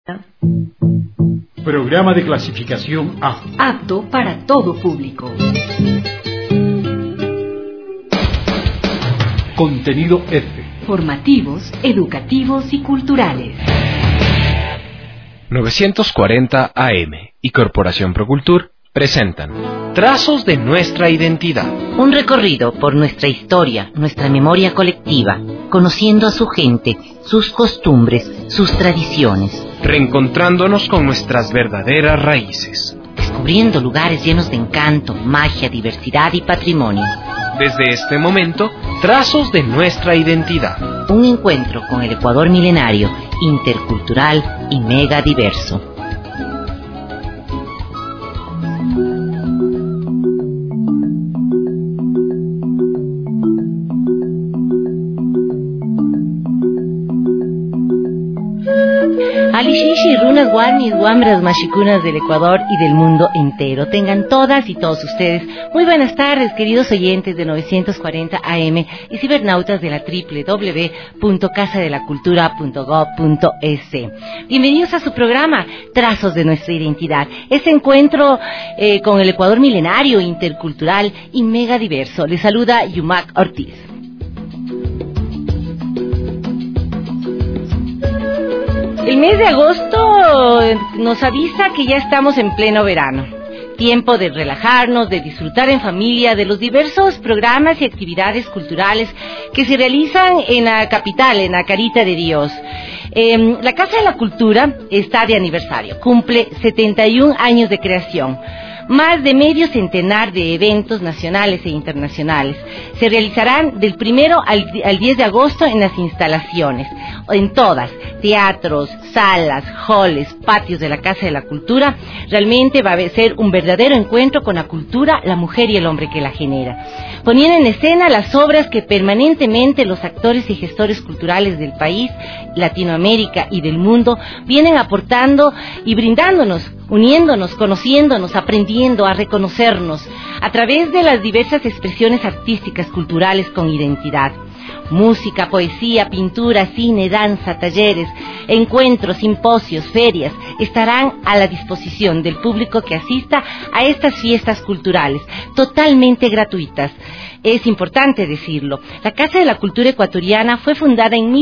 Programa de clasificación A. Apto para todo público. Contenido F. Formativos, educativos y culturales. 940 AM y Corporación Procultur presentan Trazos de nuestra identidad. Un recorrido por nuestra historia, nuestra memoria colectiva, conociendo a su gente, sus costumbres, sus tradiciones. Reencontrándonos con nuestras verdaderas raíces. Descubriendo lugares llenos de encanto, magia, diversidad y patrimonio. Desde este momento, Trazos de nuestra identidad. Un encuentro con el Ecuador milenario, intercultural y mega diverso. Alishishi, runas, guarnis, guambras, machicunas del Ecuador y del mundo entero. Tengan todas y todos ustedes muy buenas tardes, queridos oyentes de 940 AM y cibernautas de la www.casadelacultura.gov.es. Bienvenidos a su programa Trazos de nuestra identidad. Este encuentro con el Ecuador milenario, intercultural y mega diverso. Les saluda Yumac Ortiz. El mes de agosto nos avisa que ya estamos en pleno verano. Tiempo de relajarnos, de disfrutar en familia de los diversos programas y actividades culturales que se realizan en la capital, en la Carita de Dios. La Casa de la Cultura está de aniversario, cumple 71 años de creación. Más de medio centenar de eventos nacionales e internacionales se realizarán del 1 al 10 de agosto en las instalaciones, en todas, teatros, salas, halls, patios de la Casa de la Cultura. Realmente va a ser un verdadero encuentro con la cultura, la mujer y el hombre que la genera. Poniendo en escena las obras que permanentemente los actores y gestores culturales del país, Latinoamérica y del mundo vienen aportando y brindándonos, uniéndonos, conociéndonos, aprendiendo a reconocernos a través de las diversas expresiones artísticas, culturales con identidad. Música, poesía, pintura, cine, danza, talleres, encuentros, simposios, ferias estarán a la disposición del público que asista a estas fiestas culturales, totalmente gratuitas. Es importante decirlo, la Casa de la Cultura Ecuatoriana fue fundada en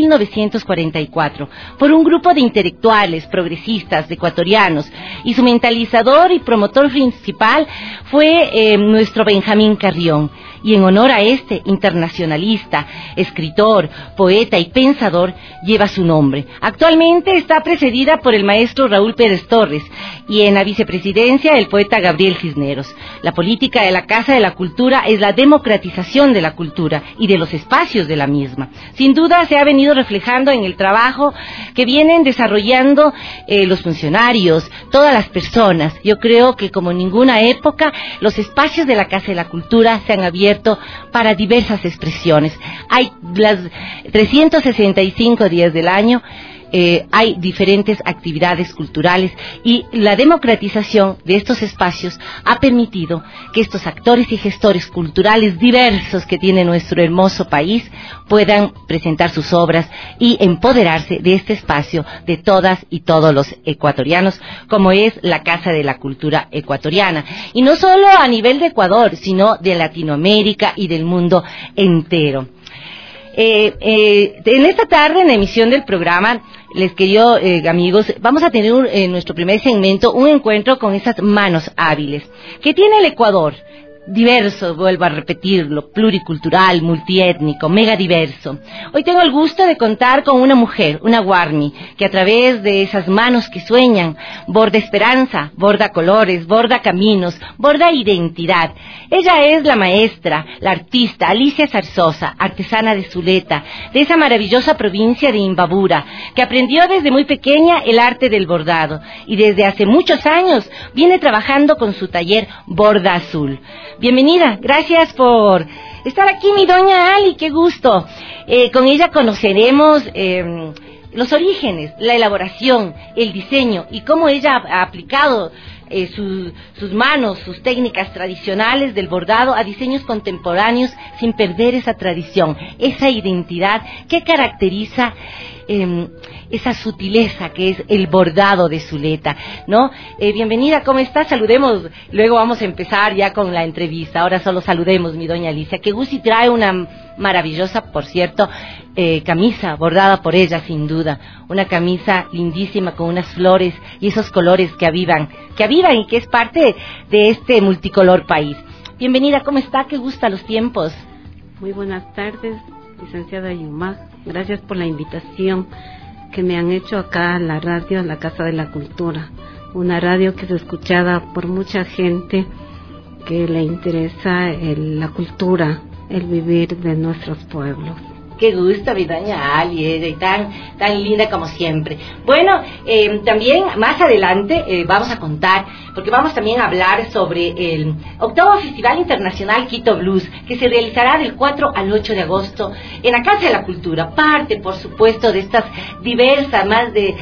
1944 por un grupo de intelectuales, progresistas, ecuatorianos, y su mentalizador y promotor principal fue nuestro Benjamín Carrión. Y en honor a este internacionalista, escritor, poeta y pensador, lleva su nombre. Actualmente está precedida por el maestro Raúl Pérez Torres y en la vicepresidencia el poeta Gabriel Cisneros. La política de la Casa de la Cultura es la democratización de la cultura y de los espacios de la misma. Sin duda se ha venido reflejando en el trabajo que vienen desarrollando los funcionarios, todas las personas. Yo creo que como en ninguna época los espacios de la Casa de la Cultura se han abierto para diversas expresiones. Hay las 365 días del año, hay diferentes actividades culturales y la democratización de estos espacios ha permitido que estos actores y gestores culturales diversos que tiene nuestro hermoso país puedan presentar sus obras y empoderarse de este espacio de todas y todos los ecuatorianos, como es la Casa de la Cultura Ecuatoriana. Y no solo a nivel de Ecuador, sino de Latinoamérica y del mundo entero. En esta tarde, en la emisión del programa, les queridos amigos, vamos a tener en nuestro primer segmento un encuentro con esas manos hábiles que tiene el Ecuador. Diverso, vuelvo a repetirlo, pluricultural, multiétnico, mega diverso. Hoy tengo el gusto de contar con una mujer, una guarni, que a través de esas manos que sueñan, borda esperanza, borda colores, borda caminos, borda identidad. Ella es la maestra, la artista Alicia Zarzosa, artesana de Zuleta, de esa maravillosa provincia de Imbabura, que aprendió desde muy pequeña el arte del bordado y desde hace muchos años viene trabajando con su taller Borda Azul. Bienvenida, gracias por estar aquí, mi doña Ali, qué gusto. Con ella conoceremos los orígenes, la elaboración, el diseño y cómo ella ha aplicado sus manos, sus técnicas tradicionales del bordado a diseños contemporáneos sin perder esa tradición, esa identidad que caracteriza esa sutileza que es el bordado de Zuleta, ¿no? Bienvenida, ¿cómo estás? Saludemos, luego vamos a empezar ya con la entrevista. Ahora solo saludemos, mi doña Alicia, que Gusi trae una maravillosa, por cierto, camisa bordada por ella, sin duda, una camisa lindísima con unas flores y esos colores que avivan y que es parte de este multicolor país. Bienvenida, ¿cómo está? ¿Qué gusta los tiempos? Muy buenas tardes, licenciada Yumag. Gracias por la invitación que me han hecho acá a la radio, a la Casa de la Cultura. Una radio que es escuchada por mucha gente que le interesa la cultura, el vivir de nuestros pueblos. Qué gusto, mi doña Ali, tan linda como siempre. Bueno, también más adelante vamos a contar, porque vamos también a hablar sobre el 8º Festival Internacional Quito Blues, que se realizará del 4 al 8 de agosto en la Casa de la Cultura. Parte, por supuesto, de estas diversas, más de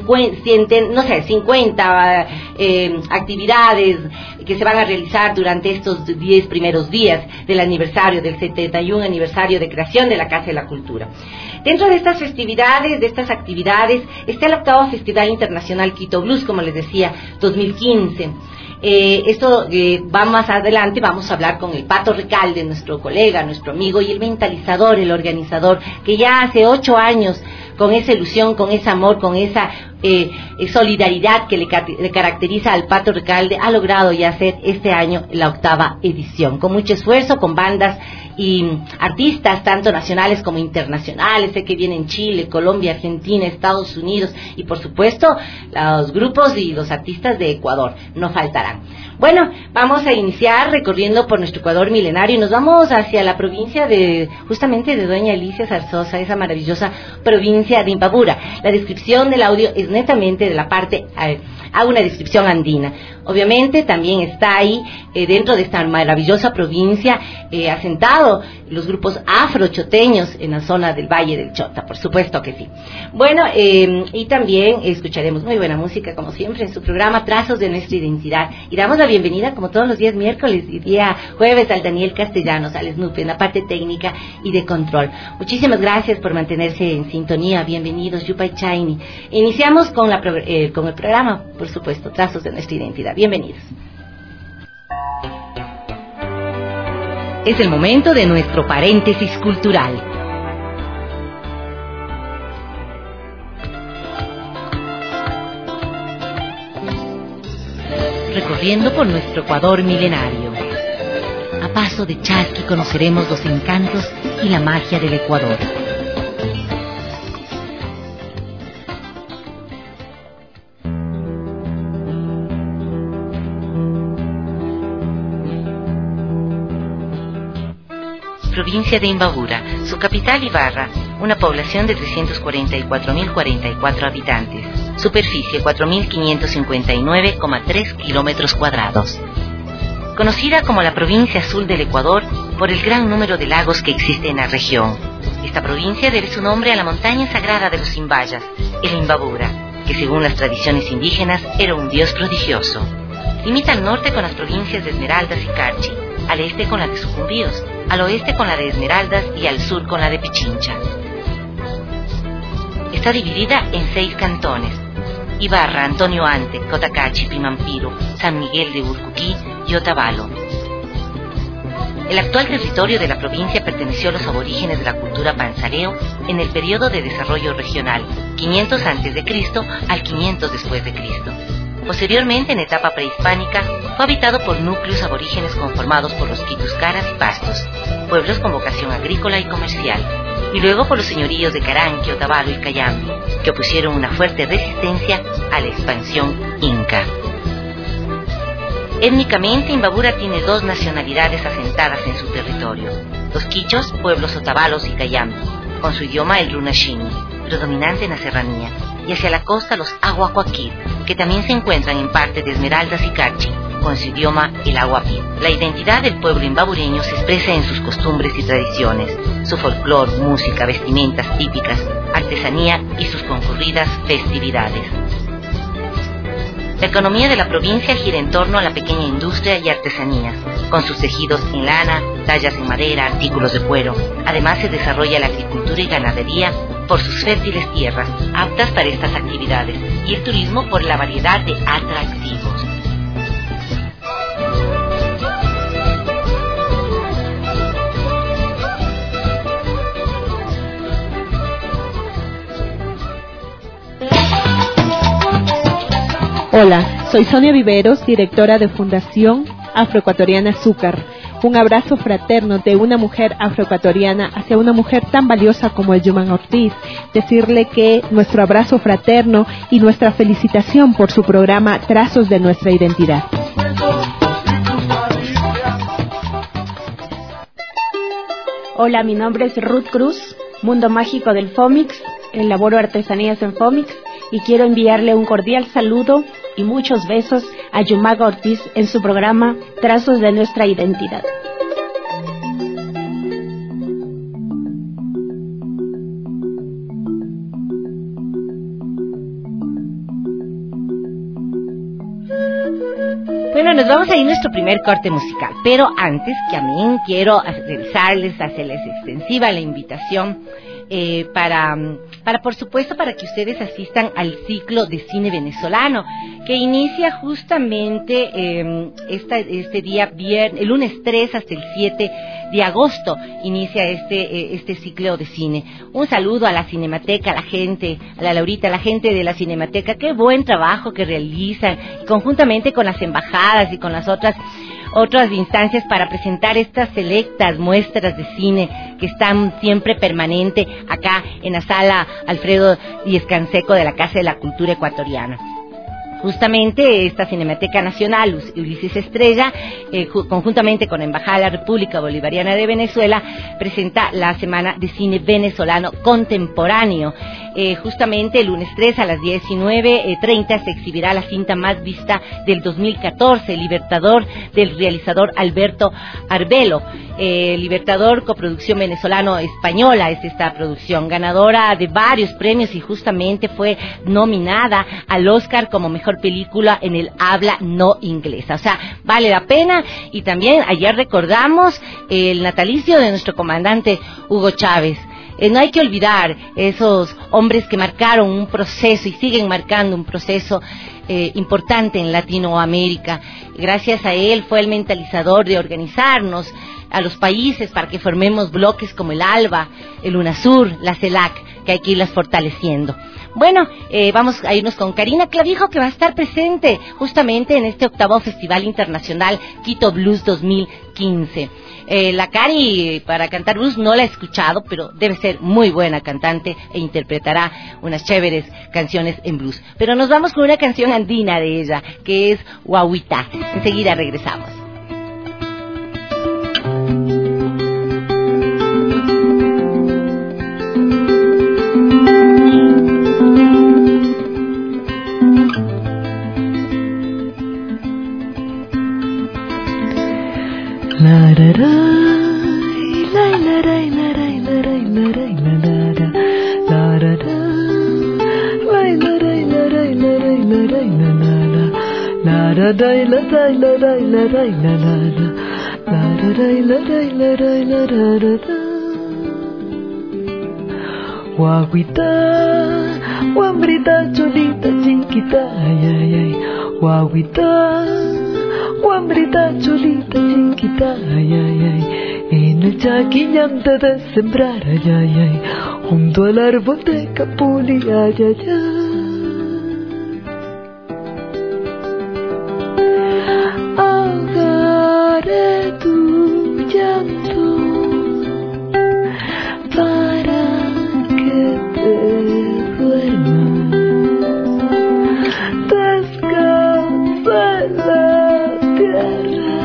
50 actividades que se van a realizar durante estos 10 primeros días del aniversario, del 71 aniversario de creación de la Casa de la Cultura. Dentro de estas festividades, de estas actividades, está el 8º Festival Internacional Quito Blues, como les decía, 2015. Esto va más adelante, vamos a hablar con el Pato Recalde, nuestro colega, nuestro amigo y el mentalizador, el organizador, que ya hace 8 años, con esa ilusión, con ese amor, con esa solidaridad que le caracteriza al Pato Recalde, ha logrado ya hacer este año la 8ª edición, con mucho esfuerzo, con bandas y artistas tanto nacionales como internacionales. Sé que vienen Chile, Colombia, Argentina, Estados Unidos y por supuesto los grupos y los artistas de Ecuador no faltarán. Bueno, vamos a iniciar recorriendo por nuestro Ecuador milenario y nos vamos hacia la provincia justamente de doña Alicia Zarzosa, esa maravillosa provincia de Imbabura. La descripción del audio es netamente de la parte, hago una descripción andina. Obviamente también está ahí, dentro de esta maravillosa provincia, asentado los grupos afrochoteños en la zona del Valle del Chota, por supuesto que sí. Bueno, y también escucharemos muy buena música, como siempre, en su programa Trazos de Nuestra Identidad. Y damos la bienvenida, como todos los días miércoles y día jueves, al Daniel Castellanos, al Snoopy, en la parte técnica y de control. Muchísimas gracias por mantenerse en sintonía. Bienvenidos, Yupay Chaini. Iniciamos con el programa, por supuesto, Trazos de Nuestra Identidad. Bienvenidos. Es el momento de nuestro paréntesis cultural. Recorriendo por nuestro Ecuador milenario. A paso de chasqui conoceremos los encantos y la magia del Ecuador. Provincia de Imbabura, su capital Ibarra, una población de 344.044 habitantes, superficie 4.559,3 kilómetros cuadrados. Conocida como la provincia azul del Ecuador por el gran número de lagos que existe en la región. Esta provincia debe su nombre a la montaña sagrada de los Imbayas, el Imbabura, que según las tradiciones indígenas era un dios prodigioso. Limita al norte con las provincias de Esmeraldas y Carchi, al este con la de Sucumbíos, al oeste con la de Esmeraldas y al sur con la de Pichincha. Está dividida en 6 cantones: Ibarra, Antonio Ante, Cotacachi, Pimampiro, San Miguel de Urcuquí y Otavalo. El actual territorio de la provincia perteneció a los aborígenes de la cultura panzareo en el periodo de desarrollo regional, 500 a.C. al 500 después de Cristo. Posteriormente, en etapa prehispánica, fue habitado por núcleos aborígenes conformados por los quituscaras y pastos, pueblos con vocación agrícola y comercial, y luego por los señoríos de Caranqui, Otavalo y Cayambe, que opusieron una fuerte resistencia a la expansión inca. Étnicamente, Imbabura tiene 2 nacionalidades asentadas en su territorio: los quichos, pueblos otavalos y Cayambe, con su idioma el runashini, predominante en la serranía, y hacia la costa los aguacuaquir, que también se encuentran en parte de Esmeraldas y Carchi, con su idioma el aguapí. La identidad del pueblo imbabureño se expresa en sus costumbres y tradiciones, su folclor, música, vestimentas típicas, artesanía y sus concurridas festividades. La economía de la provincia gira en torno a la pequeña industria y artesanías, con sus tejidos en lana, tallas en madera, artículos de cuero. Además se desarrolla la agricultura y ganadería por sus fértiles tierras, aptas para estas actividades, y el turismo por la variedad de atractivos. Hola, soy Sonia Viveros, directora de Fundación Afroecuatoriana Azúcar. Un abrazo fraterno de una mujer afroecuatoriana hacia una mujer tan valiosa como el Yuman Ortiz. Decirle que nuestro abrazo fraterno y nuestra felicitación por su programa Trazos de Nuestra Identidad. Hola, mi nombre es Ruth Cruz, Mundo Mágico del Fomix, elaboro artesanías en Fomix y quiero enviarle un cordial saludo y muchos besos a Yumaga Ortiz en su programa Trazos de Nuestra Identidad. Bueno, nos vamos a ir a nuestro primer corte musical, pero antes que también quiero realizarles, hacerles extensiva la invitación para por supuesto, para que ustedes asistan al ciclo de cine venezolano, que inicia justamente este día, el lunes 3 hasta el 7 de agosto, inicia este ciclo de cine. Un saludo a la Cinemateca, a la gente, a la Laurita, a la gente de la Cinemateca, qué buen trabajo que realizan, conjuntamente con las embajadas y con las otras instancias para presentar estas selectas muestras de cine que están siempre permanente acá en la sala Alfredo Díez Canseco de la Casa de la Cultura Ecuatoriana. Justamente esta Cinemateca Nacional Ulises Estrella, conjuntamente con la Embajada de la República Bolivariana de Venezuela, presenta la Semana de Cine Venezolano Contemporáneo. Justamente el lunes 3 a las 19:30 se exhibirá la cinta más vista del 2014, Libertador, del realizador Alberto Arbelo. Libertador, coproducción venezolano-española, es esta producción, ganadora de varios premios y justamente fue nominada al Oscar como mejor película en el habla no inglesa. O sea, vale la pena. Y también ayer recordamos el natalicio de nuestro comandante Hugo Chávez. No hay que olvidar esos hombres que marcaron un proceso y siguen marcando un proceso importante en Latinoamérica. Gracias a él fue el mentalizador de organizarnos a los países para que formemos bloques como el ALBA, el UNASUR, la CELAC, que hay que irlas fortaleciendo. Bueno, vamos a irnos con Karina Clavijo, que va a estar presente justamente en este 8º Festival Internacional Quito Blues 2015. La Cari, para cantar blues, no la he escuchado, pero debe ser muy buena cantante e interpretará unas chéveres canciones en blues. Pero nos vamos con una canción andina de ella, que es Guaguita. Enseguida regresamos. Guaguita, guambrita cholita chiquita, ay ay ay. Guaguita, guambrita cholita chiquita, ay ay ay. En el chaquillante de sembrar, ay ay ay. Junto al árbol de capuli, ay ay ay. Ahogaré tu llanto para que te duermas. Descansa en la tierra,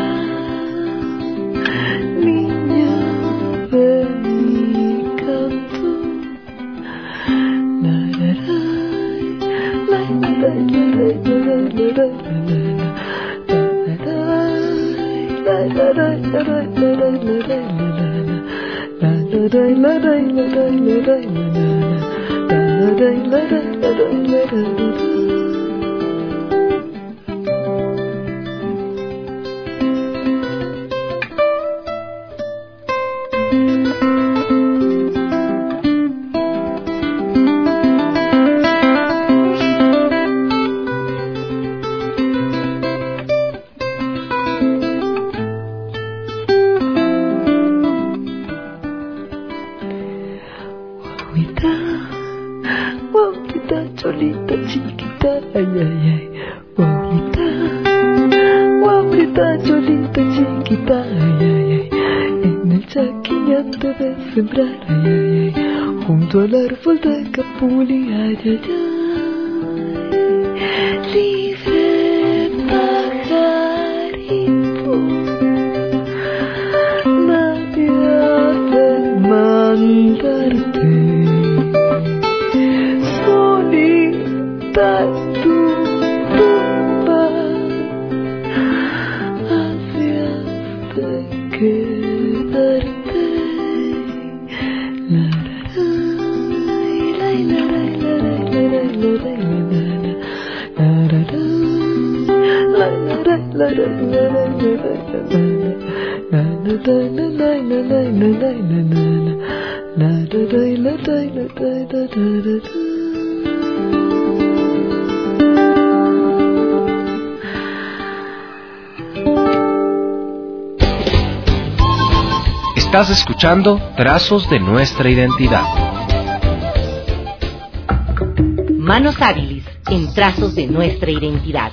niña de mi canto. La la la la la la ay, ay, ay. Guaguita cholita chiquita, ay, ay, ay. En el chaquillante de sembrar, ay, ay, ay. Junto al árbol de capuli, ay, ay, ay. Libre pajarito, nadie ha de mandarte. Solita tu tumba, hacias de quedarte. La la la la la la la Estás escuchando Trazos de Nuestra Identidad. Manos hábiles en Trazos de Nuestra Identidad.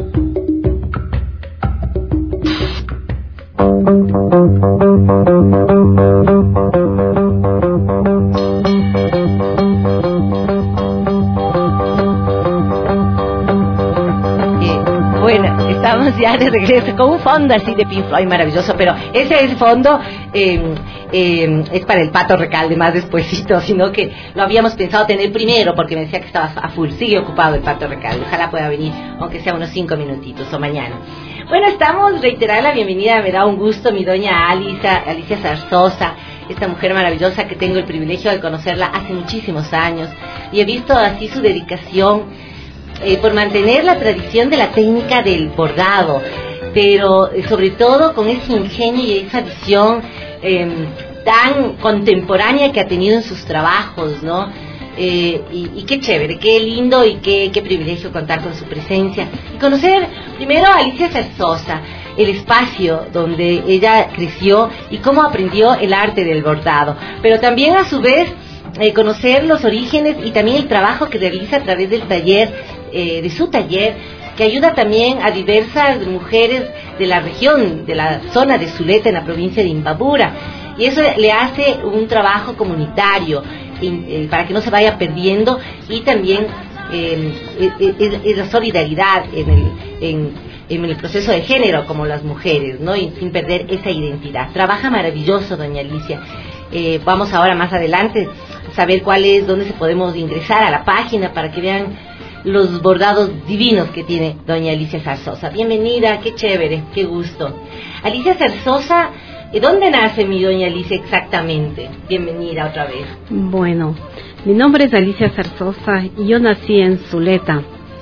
Bueno, estamos ya de regreso con un fondo así de Pink Floyd maravilloso, pero ese fondo es para el Pato Recalde más despuesito, sino que lo habíamos pensado tener primero porque me decía que estaba a full, sigue ocupado el Pato Recalde, ojalá pueda venir aunque sea unos 5 minutitos o mañana. Bueno, estamos, reiterar la bienvenida, me da un gusto mi doña Alicia Zarzosa, esta mujer maravillosa que tengo el privilegio de conocerla hace muchísimos años y he visto así su dedicación por mantener la tradición de la técnica del bordado, pero sobre todo con ese ingenio y esa visión tan contemporánea que ha tenido en sus trabajos, ¿no? Y qué chévere, qué lindo y qué privilegio contar con su presencia y conocer primero a Alicia Zarzosa, el espacio donde ella creció y cómo aprendió el arte del bordado, pero también a su vez conocer los orígenes y también el trabajo que realiza a través del taller, de su taller, que ayuda también a diversas mujeres de la región, de la zona de Zuleta en la provincia de Imbabura, y eso le hace un trabajo comunitario para que no se vaya perdiendo, y también es la solidaridad en el proceso de género como las mujeres, ¿no? Y sin perder esa identidad. Trabaja maravilloso, doña Alicia. Vamos ahora más adelante a saber dónde se podemos ingresar a la página para que vean los bordados divinos que tiene doña Alicia Zarzosa. Bienvenida, qué chévere, qué gusto. Alicia Zarzosa, ¿dónde nace mi doña Alicia exactamente? Bienvenida otra vez. Bueno, mi nombre es Alicia Zarzosa y yo nací en Zuleta.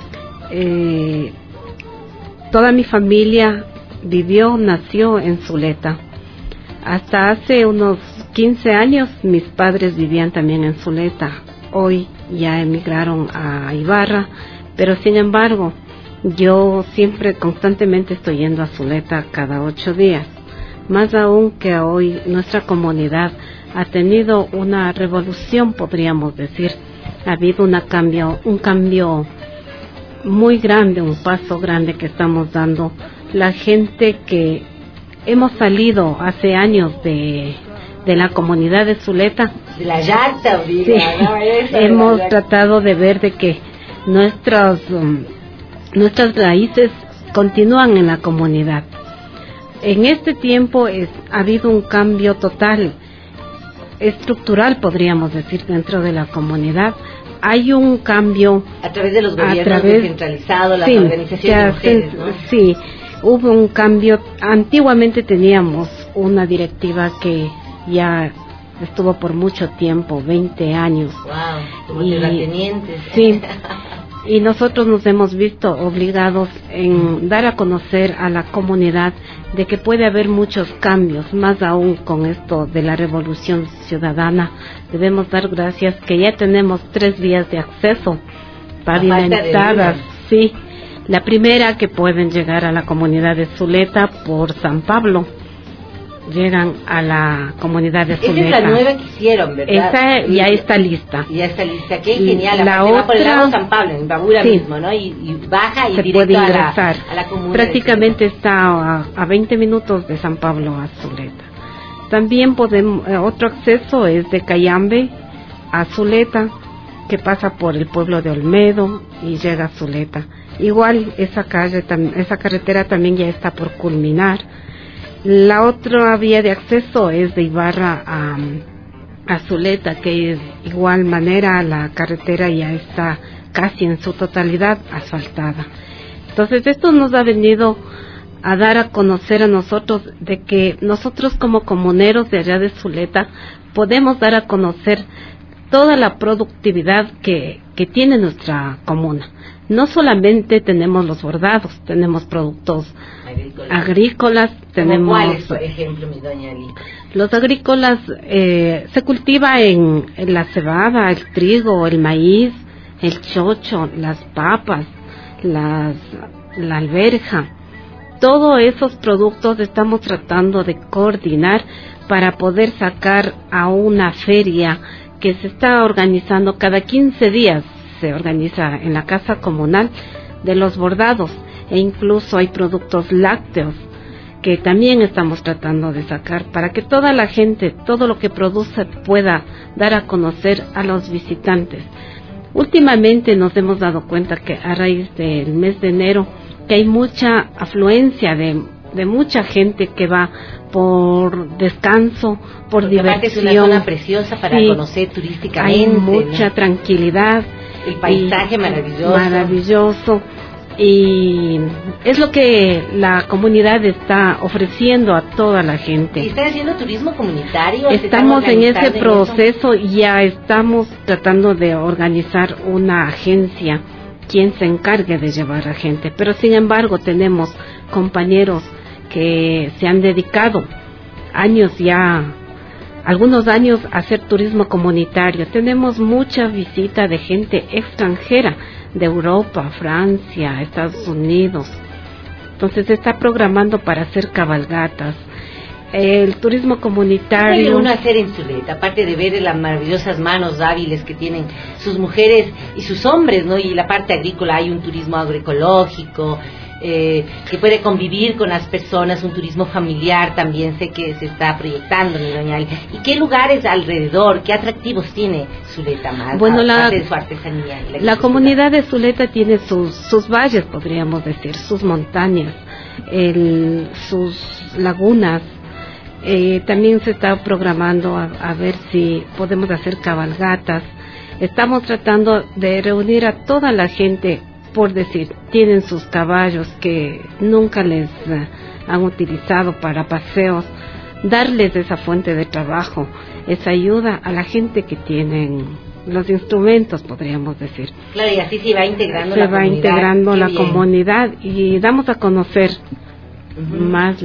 Toda mi familia nació en Zuleta. Hasta hace unos 15 años mis padres vivían también en Zuleta. Hoy ya emigraron a Ibarra, pero sin embargo yo siempre constantemente estoy yendo a Zuleta cada 8 días. Más aún que hoy nuestra comunidad ha tenido una revolución, podríamos decir. Ha habido un cambio muy grande, un paso grande que estamos dando. La gente que hemos salido hace años de la comunidad de Zuleta, de la llanta, sí, ¿no? Hemos tratado de ver de que nuestras raíces continúan en la comunidad. En este tiempo ha habido un cambio total, estructural, podríamos decir, dentro de la comunidad. Hay un cambio a través de los gobiernos descentralizados, las organizaciones de mujeres, ¿no? Sí, hubo un cambio. Antiguamente teníamos una directiva que ya estuvo por mucho tiempo, 20 años. Wow, como terratenientes. Sí, y nosotros nos hemos visto obligados en dar a conocer a la comunidad de que puede haber muchos cambios, más aún con esto de la revolución ciudadana. Debemos dar gracias que ya tenemos 3 vías de acceso pavimentadas. Sí, la primera, que pueden llegar a la comunidad de Zuleta por San Pablo, llegan a la comunidad de Zuleta. Esa es la nueva que hicieron, ¿verdad? Esa ya está lista. Ya está lista, qué genial. La otra, va por el lago otra, San Pablo, en Babura sí, mismo, ¿no? Y baja y se directo puede ingresar. a la comuna. Prácticamente está a 20 minutos de San Pablo a Zuleta. También podemos, otro acceso es de Cayambe a Zuleta, que pasa por el pueblo de Olmedo y llega a Zuleta. Igual esa carretera también ya está por culminar. La otra vía de acceso es de Ibarra a Zuleta, que es igual manera la carretera ya está casi en su totalidad asfaltada. Entonces esto nos ha venido a dar a conocer a nosotros de que nosotros como comuneros de allá de Zuleta podemos dar a conocer toda la productividad que tiene nuestra comuna. No solamente tenemos los bordados, tenemos productos agrícolas, tenemos... ¿Cuáles, por ejemplo, mi doña Ali? Los agrícolas se cultiva en la cebada, el trigo, el maíz, el chocho, las papas, la alberja. Todos esos productos estamos tratando de coordinar para poder sacar a una feria que se está organizando cada 15 días. Se organiza en la casa comunal de los bordados, e incluso hay productos lácteos que también estamos tratando de sacar para que toda la gente, todo lo que produce, pueda dar a conocer a los visitantes. Últimamente nos hemos dado cuenta que a raíz del mes de enero que hay mucha afluencia de mucha gente que va por descanso, por porque diversión. Es una zona preciosa para conocer turísticamente. Hay mucha tranquilidad. El paisaje maravilloso. Y es lo que la comunidad está ofreciendo a toda la gente. ¿Y están haciendo turismo comunitario? Estamos en ese proceso y ya estamos tratando de organizar una agencia quien se encargue de llevar a gente. Pero sin embargo tenemos compañeros que se han dedicado algunos años a hacer turismo comunitario. Tenemos mucha visita de gente extranjera, de Europa, Francia, Estados Unidos. Entonces se está programando para hacer cabalgatas. El turismo comunitario... ¿Qué puede uno hacer en Zuleta? Aparte de ver las maravillosas manos hábiles que tienen sus mujeres y sus hombres, ¿no? Y la parte agrícola, hay un turismo agroecológico, que puede convivir con las personas, un turismo familiar también sé que se está proyectando, mi doña Ali. ¿Y qué lugares alrededor, qué atractivos tiene Zuleta más? Bueno, aparte de su artesanía. La comunidad de Zuleta tiene sus valles, podríamos decir, sus montañas, sus lagunas. También se está programando a ver si podemos hacer cabalgatas. Estamos tratando de reunir a toda la gente, por decir, tienen sus caballos que nunca les han utilizado para paseos, darles esa fuente de trabajo, esa ayuda a la gente que tienen los instrumentos, podríamos decir. Claro, y así se va integrando la comunidad y damos a conocer más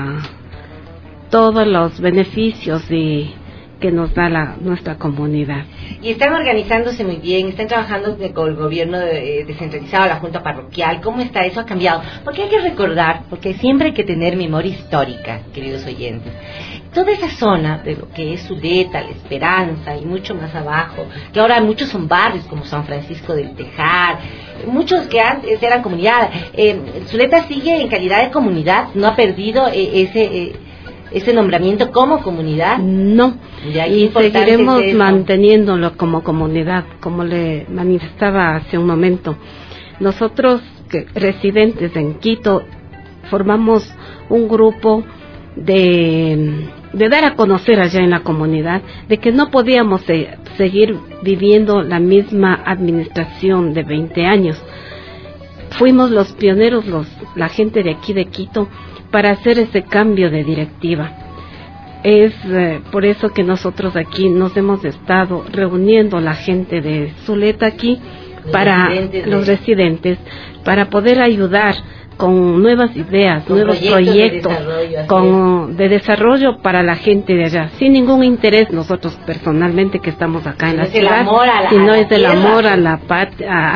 todos los beneficios que nos da nuestra comunidad. Y están organizándose muy bien, están trabajando con el gobierno descentralizado, la junta parroquial. ¿Cómo está eso? ¿Ha cambiado? Porque hay que recordar, porque siempre hay que tener memoria histórica, queridos oyentes. Toda esa zona de lo que es Zuleta, La Esperanza y mucho más abajo, que ahora muchos son barrios como San Francisco del Tejar, muchos que antes eran comunidad. Zuleta sigue en calidad de comunidad, no ha perdido ese nombramiento como comunidad. No, y seguiremos manteniéndolo como comunidad, como le manifestaba hace un momento. Nosotros, residentes en Quito, formamos un grupo de dar a conocer allá en la comunidad de que no podíamos seguir viviendo la misma administración de 20 años. Fuimos los pioneros, la gente de aquí de Quito, para hacer ese cambio de directiva. Es por eso que nosotros aquí nos hemos estado reuniendo la gente de Zuleta aquí, los residentes, para poder ayudar con nuevas ideas, nuevos proyectos de desarrollo para la gente de allá, sin ningún interés nosotros personalmente que estamos acá en la ciudad, sino es el amor a la patria,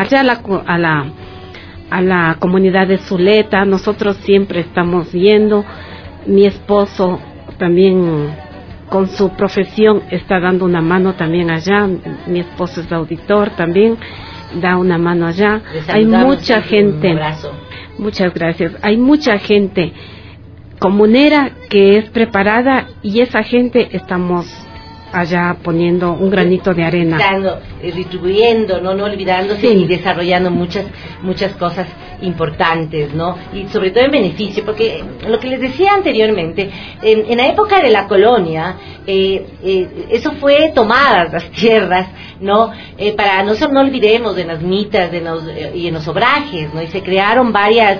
a la comunidad de Zuleta. Nosotros siempre estamos yendo. Mi esposo también con su profesión está dando una mano también allá. Mi esposo es auditor también, da una mano allá. Hay mucha gente. Un abrazo. Muchas gracias. Hay mucha gente comunera que es preparada y esa gente estamos allá poniendo un granito de arena. Distribuyendo, no olvidándose y desarrollando muchas cosas importantes, ¿no? Y sobre todo en beneficio, porque lo que les decía anteriormente, en la época de la colonia, eso fue tomadas las tierras, ¿no? Para no olvidemos de las mitas y en los obrajes, ¿no? Y se crearon varias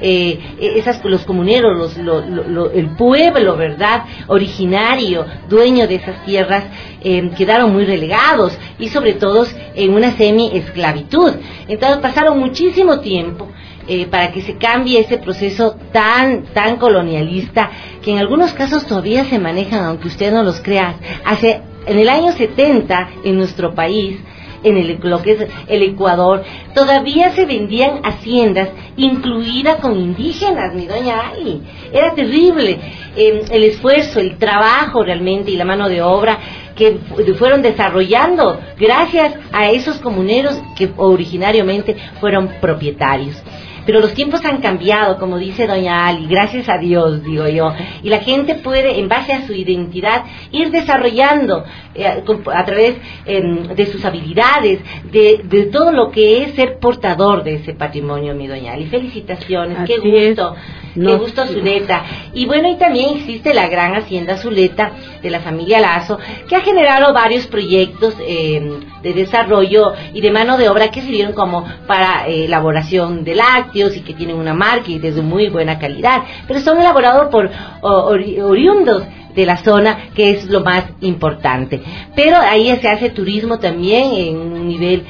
los comuneros, el pueblo, ¿verdad?, originario, dueño de esas tierras, quedaron muy relegados y sobre todo en una semi-esclavitud. Entonces pasaron muchísimo tiempo para que se cambie ese proceso tan colonialista, que en algunos casos todavía se manejan, aunque usted no los crea. En el año 70, en nuestro país, lo que es el Ecuador, todavía se vendían haciendas incluidas con indígenas, mi doña Ali. Era terrible el esfuerzo, el trabajo realmente y la mano de obra que fueron desarrollando gracias a esos comuneros que originariamente fueron propietarios. Pero los tiempos han cambiado, como dice doña Ali, gracias a Dios, digo yo, y la gente puede, en base a su identidad, ir desarrollando a través de sus habilidades, de todo lo que es ser portador de ese patrimonio, mi doña Ali. Felicitaciones, Así qué gusto, Zuleta. Y bueno, y también existe la gran hacienda Zuleta de la familia Lazo, que ha generado varios proyectos de desarrollo y de mano de obra que sirvieron como para elaboración de lácteos, y que tienen una marca y de muy buena calidad, pero son elaborados por oriundos de la zona, que es lo más importante. Pero ahí se hace turismo también en un nivel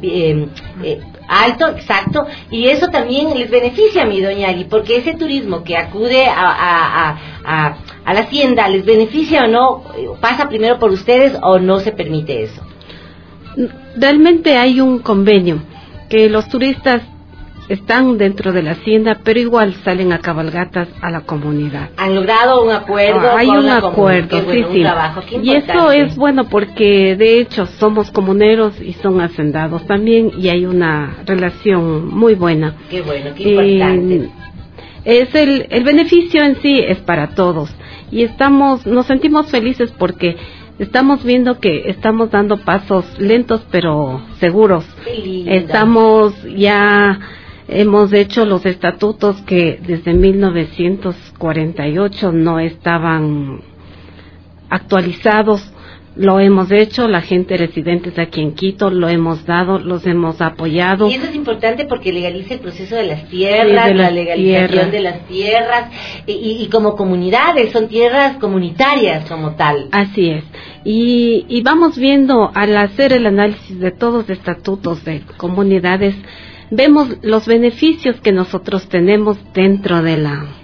alto, exacto, y eso también les beneficia a mi doña Ali, porque ese turismo que acude a la hacienda, ¿les beneficia o no? ¿Pasa primero por ustedes o no se permite eso? Realmente hay un convenio que los turistas están dentro de la hacienda, pero igual salen a cabalgatas a la comunidad. ¿Han logrado un acuerdo? Hay un acuerdo, bueno, sí. Un trabajo. Y eso es bueno porque de hecho somos comuneros y son hacendados también, y hay una relación muy buena. Qué bueno, qué importante. Es el beneficio en sí es para todos, y nos sentimos felices porque estamos viendo que estamos dando pasos lentos pero seguros. Hemos hecho los estatutos que desde 1948 no estaban actualizados. Lo hemos hecho, la gente residente aquí en Quito, lo hemos dado, los hemos apoyado. Y eso es importante porque legaliza el proceso de las tierras, la legalización de las tierras, y como comunidades, son tierras comunitarias como tal. Así es. Y vamos viendo, al hacer el análisis de todos los estatutos de comunidades, vemos los beneficios que nosotros tenemos dentro de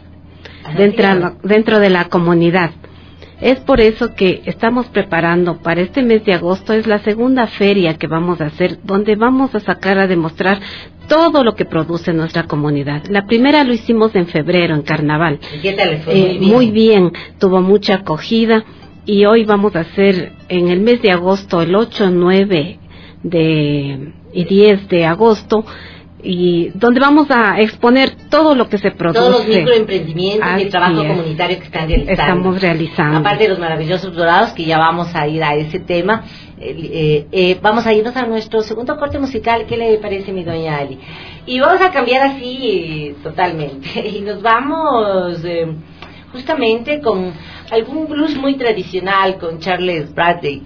la comunidad. Es por eso que estamos preparando para este mes de agosto, es la segunda feria que vamos a hacer, donde vamos a sacar a demostrar todo lo que produce nuestra comunidad. La primera lo hicimos en febrero, en Carnaval. ¿Y qué tal? Fue muy bien, tuvo mucha acogida, y hoy vamos a hacer en el mes de agosto, el 8, 9 y 10 de agosto, y donde vamos a exponer todo lo que se produce. Todos los microemprendimientos y el trabajo comunitario que estamos realizando. Aparte de los maravillosos dorados, que ya vamos a ir a ese tema, vamos a irnos a nuestro segundo corte musical. ¿Qué le parece, mi doña Ali? Y vamos a cambiar así totalmente, y nos vamos justamente con algún blues muy tradicional, con Charles Bradley,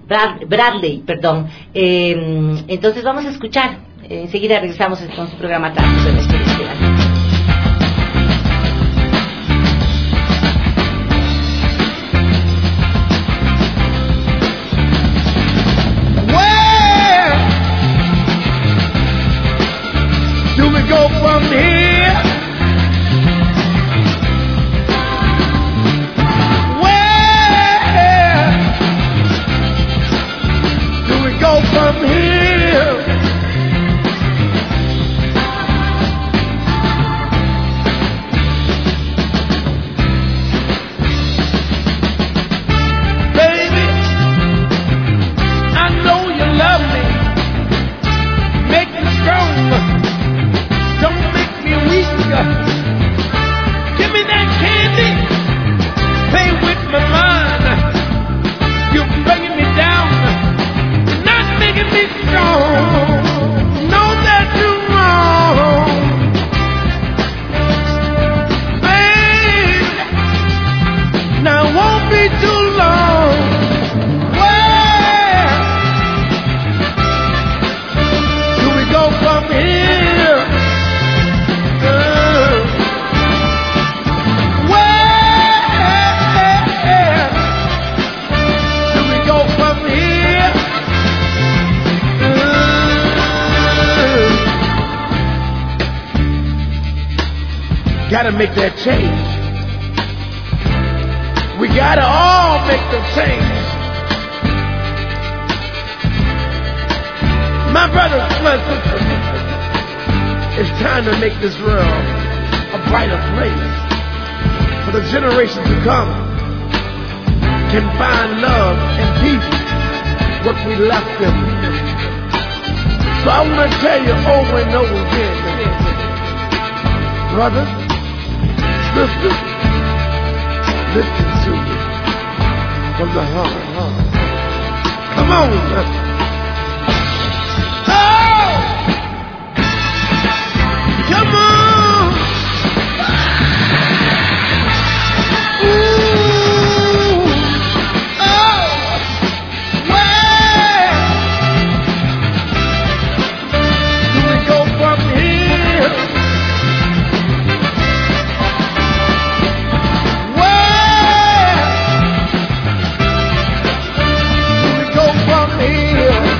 entonces vamos a escuchar. Enseguida regresamos con su programa Trazos de nuestra Identidad. Where do we go from here? Where do we go from here? gotta make that change. We gotta all make the change. My brothers, my sisters, it's time to make this world a brighter place for the generations to come can find love and peace what we left them. So I want to tell you over and over again, brothers, sisters, listen to me from the heart. Come on. Come on! Ooh! Oh! Where do we go from here? Where do we go from here?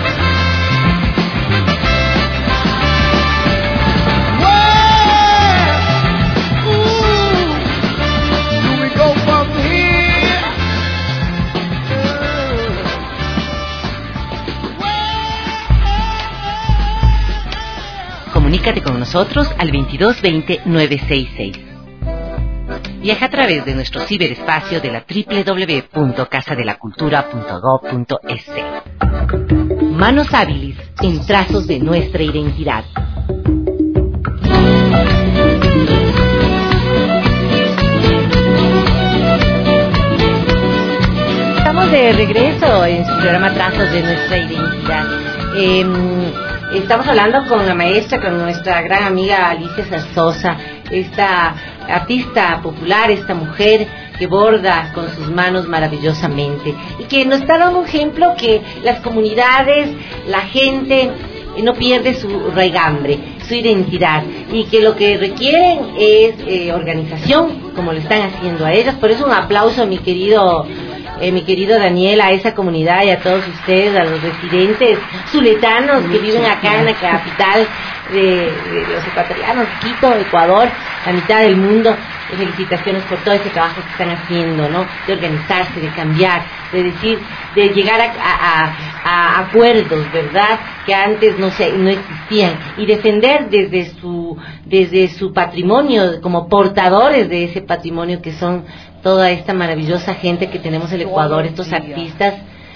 Comunícate con nosotros al 2220-966. Viaja a través de nuestro ciberespacio de la www.casadelacultura.gov.es. Manos hábiles en trazos de nuestra identidad. Estamos de regreso en su programa Trazos de nuestra identidad. Estamos hablando con la maestra, con nuestra gran amiga Alicia Zarzosa, esta artista popular, esta mujer que borda con sus manos maravillosamente y que nos está dando un ejemplo que las comunidades, la gente no pierde su raigambre, su identidad, y que lo que requieren es organización, como lo están haciendo a ellas. Por eso un aplauso a mi querido Daniel, a esa comunidad y a todos ustedes, a los residentes zuletanos que viven acá en la capital de los ecuatorianos, Quito, Ecuador, la mitad del mundo. Felicitaciones por todo ese trabajo que están haciendo, ¿no? De organizarse, de cambiar, de decir, de llegar a acuerdos, ¿verdad? Que antes no existían, y defender desde su patrimonio, como portadores de ese patrimonio que son toda esta maravillosa gente que tenemos en el Ecuador, estos artistas.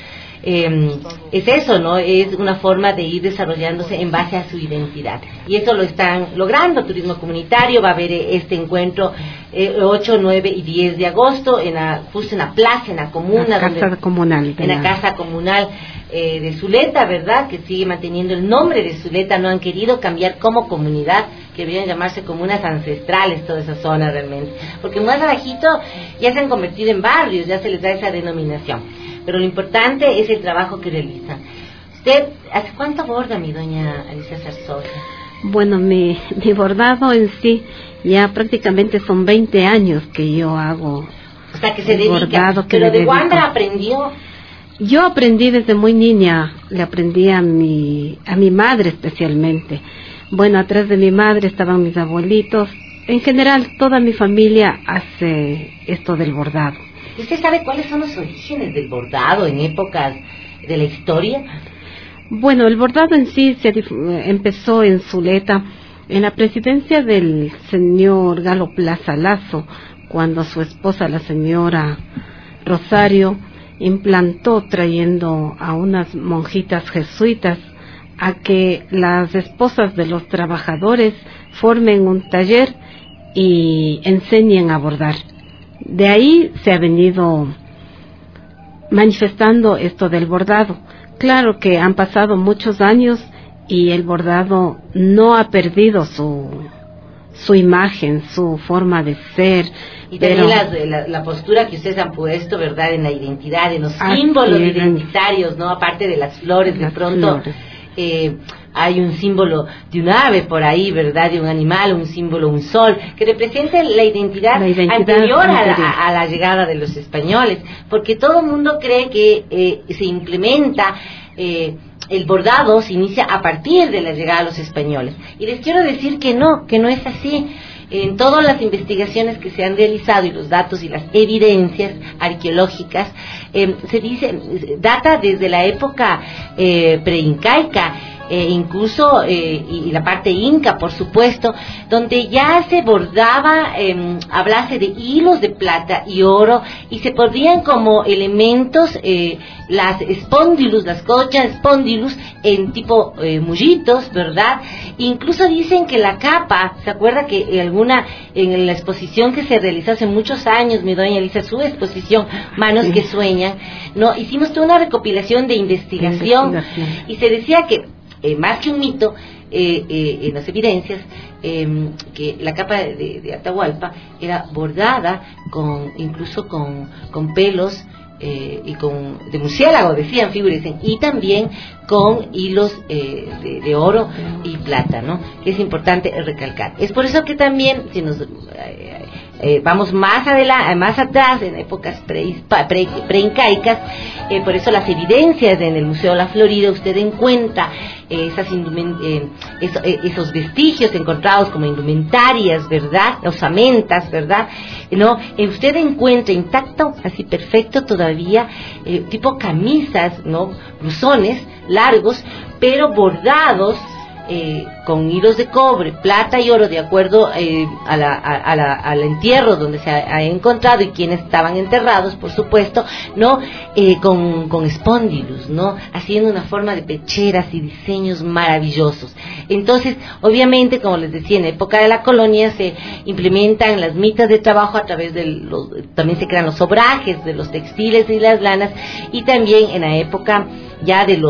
Es eso, ¿no? Es una forma de ir desarrollándose en base a su identidad. Y eso lo están logrando. Turismo comunitario, va a haber este encuentro 8, 9 y 10 de agosto justo en la plaza, en la comuna. En la casa comunal de Zuleta, ¿verdad? Que sigue manteniendo el nombre de Zuleta. No han querido cambiar como comunidad, que deberían llamarse comunas ancestrales, toda esa zona realmente. Porque más abajito ya se han convertido en barrios, ya se les da esa denominación. Pero lo importante es el trabajo que realizan. ¿Usted hace cuánto borda, mi doña Alicia Zarzosa? Bueno, mi bordado en sí ya prácticamente son 20 años que yo hago. O sea, que se dedica. ¿Pero de cuándo aprendió? Yo aprendí desde muy niña, le aprendí a mi madre especialmente. Bueno, atrás de mi madre estaban mis abuelitos. En general, toda mi familia hace esto del bordado. ¿Y usted sabe cuáles son los orígenes del bordado en épocas de la historia? Bueno, el bordado en sí empezó en Zuleta, en la presidencia del señor Galo Plaza Lazo, cuando su esposa, la señora Rosario, implantó, trayendo a unas monjitas jesuitas, a que las esposas de los trabajadores formen un taller y enseñen a bordar. De ahí se ha venido manifestando esto del bordado. Claro que han pasado muchos años y el bordado no ha perdido su imagen, su forma de ser. Y también la postura que ustedes han puesto, ¿verdad?, en la identidad, en los símbolos identitarios, ¿no? Aparte de las flores, de pronto hay un símbolo de un ave por ahí, ¿verdad?, de un animal, un símbolo, un sol, que representa la identidad anterior a la llegada de los españoles, porque todo el mundo cree que se implementa el bordado, se inicia a partir de la llegada de los españoles, y les quiero decir que no es así. en todas las investigaciones que se han realizado y los datos y las evidencias arqueológicas, se dice, data desde la época preincaica, incluso y la parte inca, por supuesto, donde ya se bordaba a base de hilos de plata y oro, y se podían como elementos las spondylus, las cochas spondylus en tipo mullitos, ¿verdad? Incluso dicen que la capa, ¿se acuerda que en la exposición que se realizó hace muchos años, mi doña Elisa, su exposición Manos que Sueñan, no, hicimos toda una recopilación de investigación. Y se decía que más que un mito, en las evidencias, que la capa de Atahualpa era bordada incluso con pelos y de murciélago, decían, figúrense, y también con hilos de oro y plata, ¿no? Que es importante recalcar. Es por eso que también, si nos vamos más atrás, en épocas preincaicas, por eso las evidencias en el Museo de la Florida, usted encuentra esos vestigios encontrados como indumentarias, ¿verdad? Osamentas, ¿verdad? No, usted encuentra intacto, así perfecto todavía, tipo camisas, ¿no? Blusones largos, pero bordados con hilos de cobre, plata y oro, de acuerdo al entierro donde se ha encontrado y quienes estaban enterrados, por supuesto, no, con spondylus, no, haciendo una forma de pecheras y diseños maravillosos. Entonces, obviamente, como les decía, en la época de la colonia se implementan las mitas de trabajo a través también se crean los obrajes de los textiles y las lanas, y también en la época ya de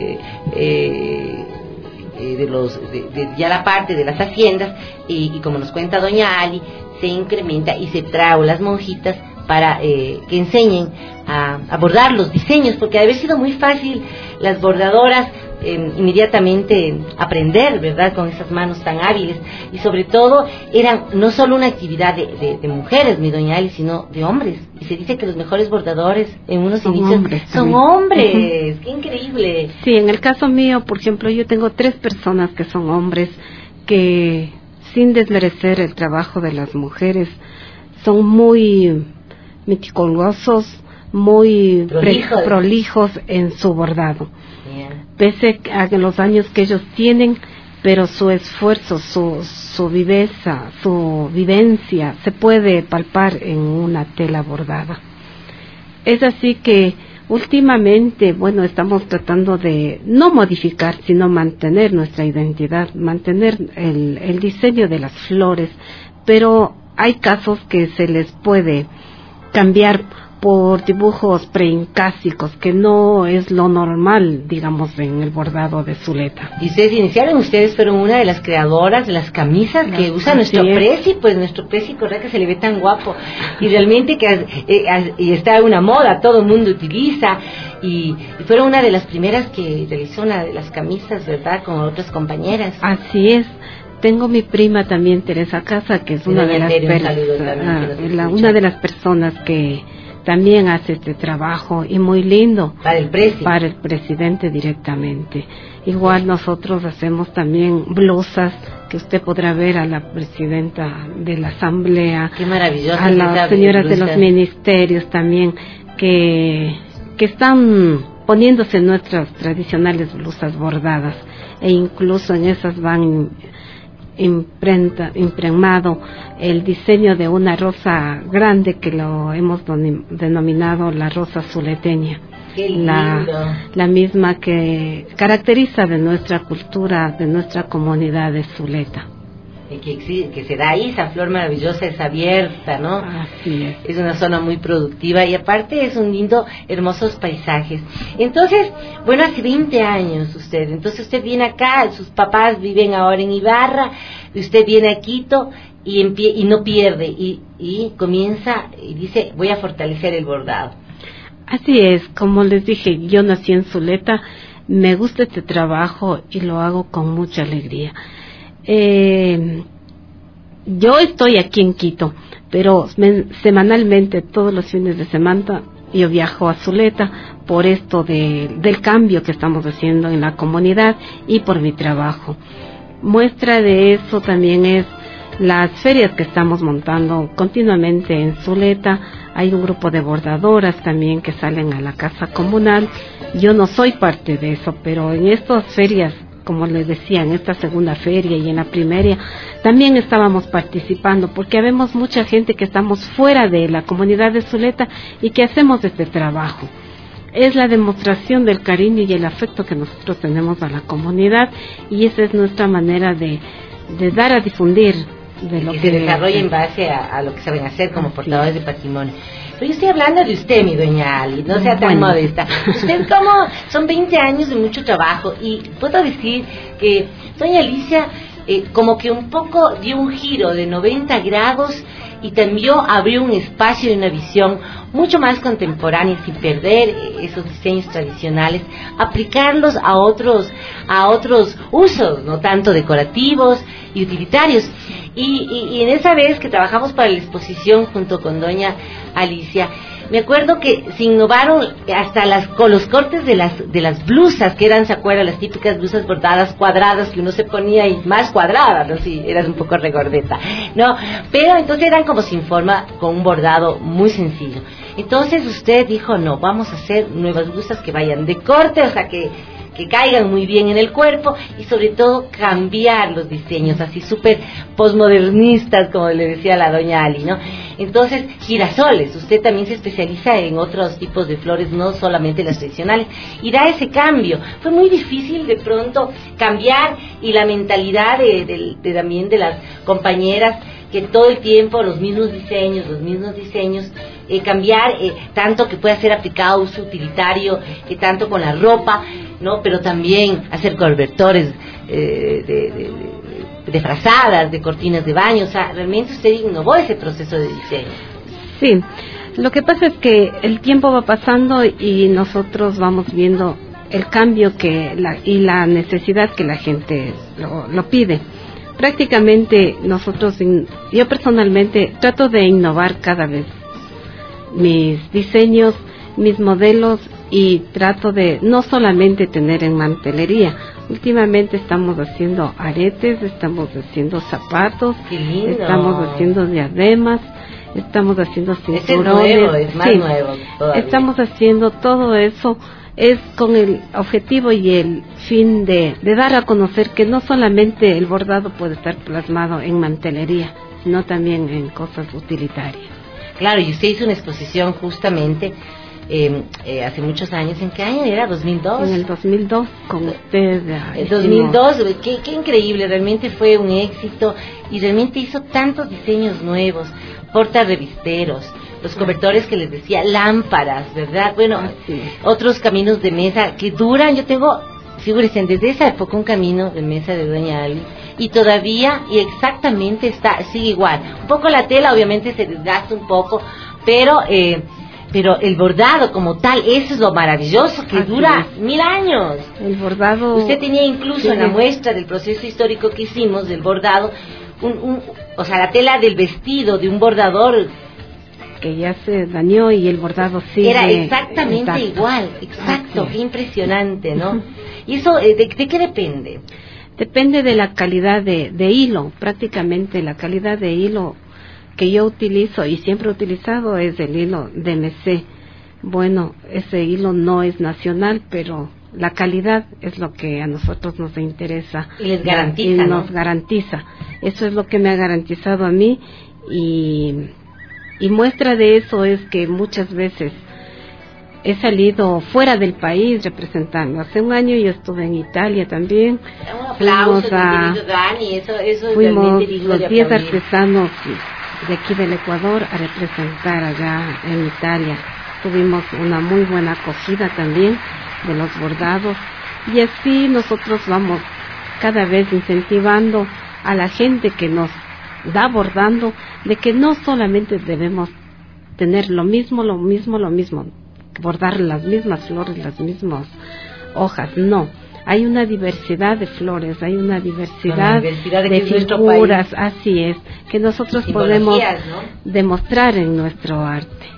ya la parte de las haciendas, y como nos cuenta doña Ali, se incrementa y se trae las monjitas para que enseñen a bordar los diseños, porque ha de haber sido muy fácil las bordadoras inmediatamente aprender, ¿verdad?, con esas manos tan hábiles, y sobre todo eran no solo una actividad de mujeres, mi doña Ali, sino de hombres, y se dice que los mejores bordadores en unos inicios son hombres. ¡Qué increíble! Sí, en el caso mío, por ejemplo, yo tengo 3 personas que son hombres, que sin desmerecer el trabajo de las mujeres, son muy meticulosos, muy prolijos en su bordado. Pese a los años que ellos tienen, pero su esfuerzo, su viveza, su vivencia se puede palpar en una tela bordada. Es así que últimamente, bueno, estamos tratando de no modificar, sino mantener nuestra identidad, mantener el diseño de las flores, pero hay casos que se les puede cambiar por dibujos preincásicos, que no es lo normal, digamos, en el bordado de Zuleta. Y ustedes fueron una de las creadoras de las camisas que usa nuestro Prezi, pues nuestro Prezi, ¿verdad?, que se le ve tan guapo, y realmente y está en una moda, todo el mundo utiliza, y fueron una de las primeras que realizó una de las camisas, ¿verdad?, con otras compañeras. Así es. Tengo mi prima también, Teresa Casa, que es una de las personas que también hace este trabajo, y muy lindo para el presidente directamente. Igual nosotros hacemos también blusas que usted podrá ver a la presidenta de la asamblea, qué maravilloso, a las señoras de los ministerios también, que están poniéndose nuestras tradicionales blusas bordadas, e incluso en esas van impregnado el diseño de una rosa grande que lo hemos denominado la rosa zuleteña. La misma que caracteriza de nuestra cultura, de nuestra comunidad de Zuleta. Que se da ahí, esa flor maravillosa, es abierta, ¿no? Así es. Es una zona muy productiva, y aparte es un lindo, hermosos paisajes. Entonces, bueno, hace 20 años entonces usted viene acá, sus papás viven ahora en Ibarra, usted viene a Quito y no pierde, y comienza y dice, voy a fortalecer el bordado. Así es, como les dije, yo nací en Zuleta, me gusta este trabajo y lo hago con mucha alegría. Yo estoy aquí en Quito, pero semanalmente, todos los fines de semana, yo viajo a Zuleta por esto del cambio que estamos haciendo en la comunidad y por mi trabajo. Muestra de eso también es las ferias que estamos montando continuamente en Zuleta. Hay un grupo de bordadoras también que salen a la casa comunal. Yo no soy parte de eso, pero en estas ferias, como les decía, en esta segunda feria y en la primera, también estábamos participando, porque habemos mucha gente que estamos fuera de la comunidad de Zuleta y que hacemos este trabajo. Es la demostración del cariño y el afecto que nosotros tenemos a la comunidad, y esa es nuestra manera de dar a difundir de lo que que se desarrolla en base a lo que saben hacer como portadores de patrimonio. Pero yo estoy hablando de usted, mi doña Ali, no sea tan modesta. Usted son 20 años de mucho trabajo, y puedo decir que doña Alicia como que un poco dio un giro de 90 grados y también abrió un espacio y una visión mucho más contemporánea, sin perder esos diseños tradicionales, aplicarlos a otros usos, no tanto decorativos y utilitarios. Y en esa vez que trabajamos para la exposición junto con doña Alicia, me acuerdo que se innovaron hasta con los cortes de las blusas, que eran, ¿se acuerdan? Las típicas blusas bordadas cuadradas que uno se ponía, y más cuadradas, ¿no? Sí, eras un poco regordeta, ¿no? Pero entonces eran como sin forma, con un bordado muy sencillo. Entonces usted dijo, no, vamos a hacer nuevas blusas que vayan de corte, o sea, que caigan muy bien en el cuerpo, y sobre todo cambiar los diseños así súper posmodernistas, como le decía la doña Ali, ¿no? Entonces, girasoles, usted también se especializa en otros tipos de flores, no solamente las tradicionales, y da ese cambio. Fue muy difícil de pronto cambiar, y la mentalidad también de las compañeras, que todo el tiempo los mismos diseños, cambiar tanto que pueda ser aplicado a uso utilitario, tanto con la ropa, ¿no? Pero también hacer cobertores de frazadas, de cortinas de baño. O sea, realmente usted innovó ese proceso de diseño. Sí, lo que pasa es que el tiempo va pasando y nosotros vamos viendo el cambio y la necesidad que la gente lo pide. Prácticamente yo personalmente trato de innovar cada vez mis diseños, mis modelos, y trato de no solamente tener en mantelería. Últimamente estamos haciendo aretes, estamos haciendo zapatos, estamos haciendo diademas, estamos haciendo cinturones. Es más nuevo todavía. Estamos haciendo todo eso. Es con el objetivo y el fin de dar a conocer que no solamente el bordado puede estar plasmado en mantelería, sino también en cosas utilitarias. Claro, y usted hizo una exposición justamente hace muchos años. ¿En qué año era? ¿2002? En el 2002, con usted. El 2002, qué increíble, realmente fue un éxito, y realmente hizo tantos diseños nuevos, portarrevisteros, los cobertores que les decía, lámparas, ¿verdad? Bueno, otros caminos de mesa que duran. Yo tengo, figúrense, desde esa época un camino de mesa de doña Ali, y todavía, y exactamente sigue igual. Un poco la tela obviamente se desgasta un poco, pero el bordado como tal, eso es lo maravilloso, que dura 1000 años. El bordado. Usted tenía incluso en la muestra del proceso histórico que hicimos del bordado, o sea, la tela del vestido de un bordador que ya se dañó, y el bordado sigue era exactamente igual, exacto, qué impresionante, ¿no? ¿Y eso de qué depende? Depende de la calidad de hilo. Prácticamente la calidad de hilo que yo utilizo y siempre he utilizado es el hilo DMC. Bueno, ese hilo no es nacional, pero la calidad es lo que a nosotros nos interesa. Y les garantiza, y nos garantiza. Eso es lo que me ha garantizado a mí, y muestra de eso es que muchas veces he salido fuera del país representando. Hace un año yo estuve en Italia también. Un aplauso, Dani, eso fuimos los 10 artesanos de aquí del Ecuador a representar allá en Italia. Tuvimos una muy buena acogida también de los bordados, y así nosotros vamos cada vez incentivando a la gente que nos da bordando, de que no solamente debemos tener lo mismo, bordar las mismas flores, las mismas hojas, no. Hay una diversidad de flores, hay una diversidad de figuras, así es, que nosotros podemos demostrar en nuestro arte.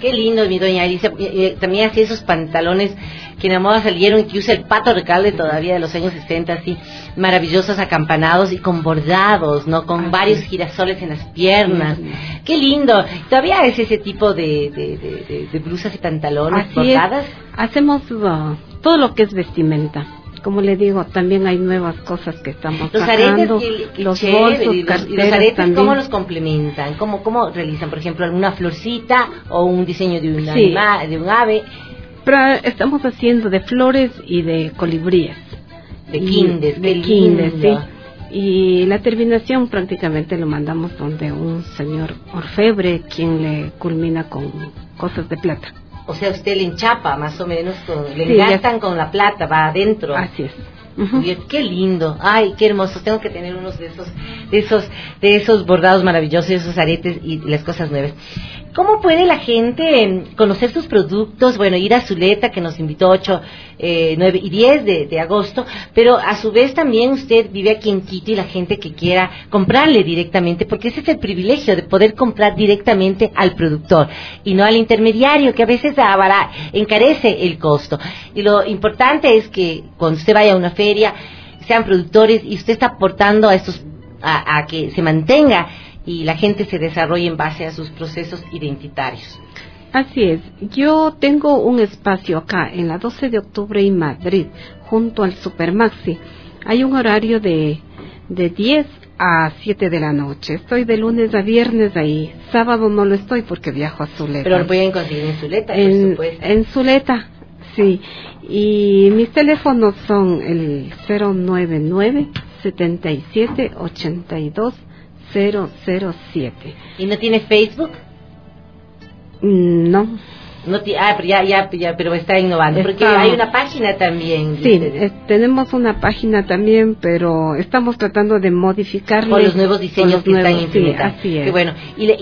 Qué lindo, mi doña Alicia. También hacía esos pantalones que en la moda salieron y que usa el Pato Recalde todavía de los años 60, así, maravillosos, acampanados y con bordados, ¿no? Con varios girasoles en las piernas. Qué lindo. ¿Todavía es ese tipo de blusas y pantalones Así bordadas? Hacemos todo lo que es vestimenta. Como le digo, también hay nuevas cosas que estamos sacando. Los bolsos, carteras, y los aretes, también. ¿Cómo los complementan? ¿Cómo realizan? Por ejemplo, alguna florcita o un diseño de un animal, de un ave. Pero estamos haciendo de flores y de colibríes. De quindes, sí. Y la terminación prácticamente lo mandamos donde un señor orfebre, quien le culmina con cosas de plata. O sea, usted le enchapa más o menos, le engastan con la plata, va adentro. Así es. Qué lindo, ay, qué hermoso. Tengo que tener unos de esos bordados maravillosos, esos aretes y las cosas nuevas. ¿Cómo puede la gente conocer sus productos? Bueno, ir a Zuleta, que nos invitó 8, 9 y 10 de agosto, pero a su vez también usted vive aquí en Quito y la gente que quiera comprarle directamente, porque ese es el privilegio de poder comprar directamente al productor y no al intermediario, que a veces encarece el costo. Y lo importante es que cuando usted vaya a una feria, sean productores y usted está aportando a que se mantenga y la gente se desarrolle en base a sus procesos identitarios. Así es. Yo tengo un espacio acá en la 12 de octubre en Madrid, junto al Supermaxi. Hay un horario de 10 a 7 de la noche. Estoy de lunes a viernes ahí. Sábado no lo estoy porque viajo a Zuleta. Pero lo pueden conseguir en Zuleta, por supuesto. En Zuleta, sí. Y mis teléfonos son el 099 77 82 007. ¿Y no tiene Facebook? No. Pero pero está innovando, porque hay una página también. Sí, tenemos una página también, pero estamos tratando de modificarle. Por los nuevos diseños que están implementando. Sí, así es. Qué bueno.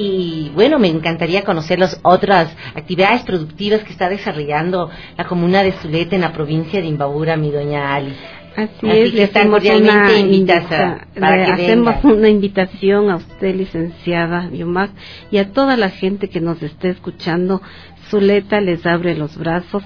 Y bueno, me encantaría conocer las otras actividades productivas que está desarrollando la comuna de Zuleta en la provincia de Imbabura, mi doña Ali. Así es, que están cordialmente invitadas para que hacemos una invitación a usted, licenciada Yumac, y a toda la gente que nos esté escuchando. Zuleta les abre los brazos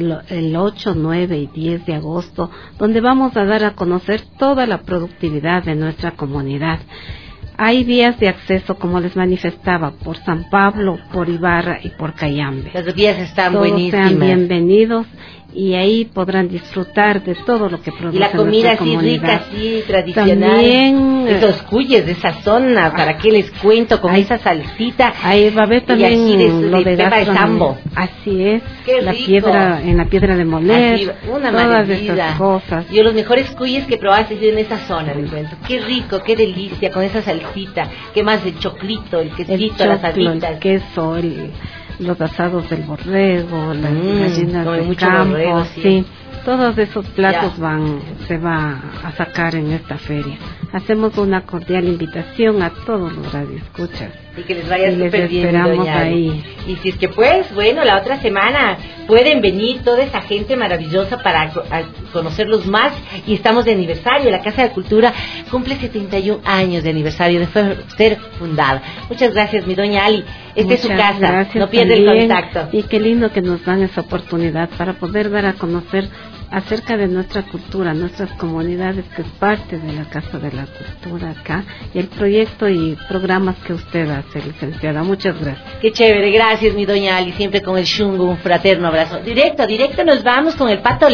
el 8, 9 y 10 de agosto, donde vamos a dar a conocer toda la productividad de nuestra comunidad. Hay vías de acceso, como les manifestaba, por San Pablo, por Ibarra y por Cayambe. Las vías están todos buenísimas. Sean bienvenidos y ahí podrán disfrutar de todo lo que produce nuestra comunidad. Y la comida así rica, así tradicional. También esos cuyes de esa zona, ¿para qué les cuento? Con esa salsita. Ahí va a ver también y así lo de pepa de tambo. Así es. Qué la rico. Piedra, en la piedra de moler. Así, una todas maravilla. esas cosas. Yo los mejores cuyes que probaste en esa zona, les cuento. Qué rico, qué delicia, con esa salsita. ¿Qué más? El choclito, el quesito, las alitas. El queso, los asados del borrego, las gallinas del campo, borrego, sí. Todos esos platos se va a sacar en esta feria. Hacemos una cordial invitación a todos los radioescuchas. Y que les vaya súper bien, esperamos doña ahí. Y si es que pues, bueno, la otra semana pueden venir toda esa gente maravillosa para conocerlos más. Y estamos de aniversario. La Casa de Cultura cumple 71 años de aniversario de ser fundada. Muchas gracias, mi doña Ali. Esta es su casa, no pierde el contacto. Y qué lindo que nos dan esa oportunidad para poder dar a conocer acerca de nuestra cultura, nuestras comunidades, que es parte de la Casa de la Cultura acá, y el proyecto y programas que usted hace, licenciada. Muchas gracias. Qué chévere, gracias, mi doña Ali, siempre con el Shungo, un fraterno abrazo. Directo nos vamos con el pato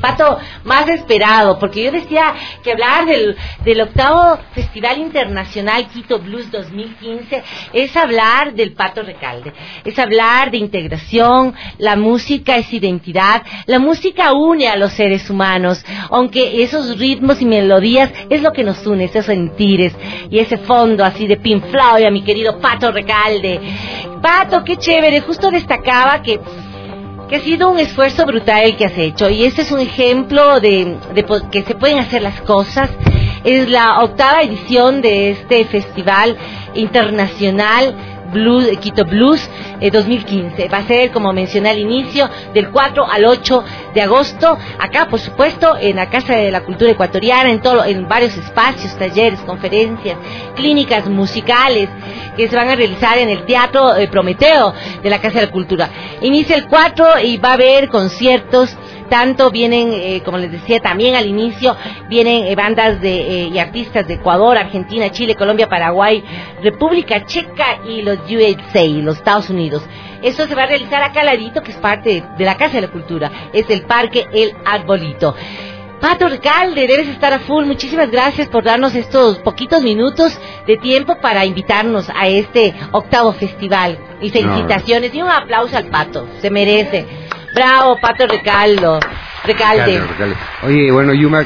más esperado, porque yo decía que hablar del octavo Festival Internacional Quito Blues 2015 es hablar del Pato Recalde, es hablar de integración. La música es identidad, la música une a los seres humanos, aunque esos ritmos y melodías es lo que nos une, esos sentires y ese fondo así de Pink Floyd, a mi querido Pato Recalde. Pato, qué chévere, justo destacaba que ha sido un esfuerzo brutal el que has hecho, y este es un ejemplo de que se pueden hacer las cosas. Es la 8ª edición de este Festival Internacional Quito Blues 2015. Va a ser, como mencioné al inicio, del 4 al 8 de agosto, acá por supuesto en la Casa de la Cultura Ecuatoriana, en varios espacios, talleres, conferencias, clínicas musicales, que se van a realizar en el Teatro Prometeo de la Casa de la Cultura. Inicia el 4 y va a haber conciertos. Tanto vienen, como les decía también al inicio, vienen bandas y artistas de Ecuador, Argentina, Chile, Colombia, Paraguay, República Checa y los USA, los Estados Unidos. Esto se va a realizar acá al ladito, que es parte de la Casa de la Cultura, es el Parque El Arbolito. Pato Recalde, debes estar a full. Muchísimas gracias por darnos estos poquitos minutos de tiempo para invitarnos a este 8º festival. Y felicitaciones y un aplauso al Pato, se merece. Bravo, Pato Recalde. Oye, bueno, Yuma,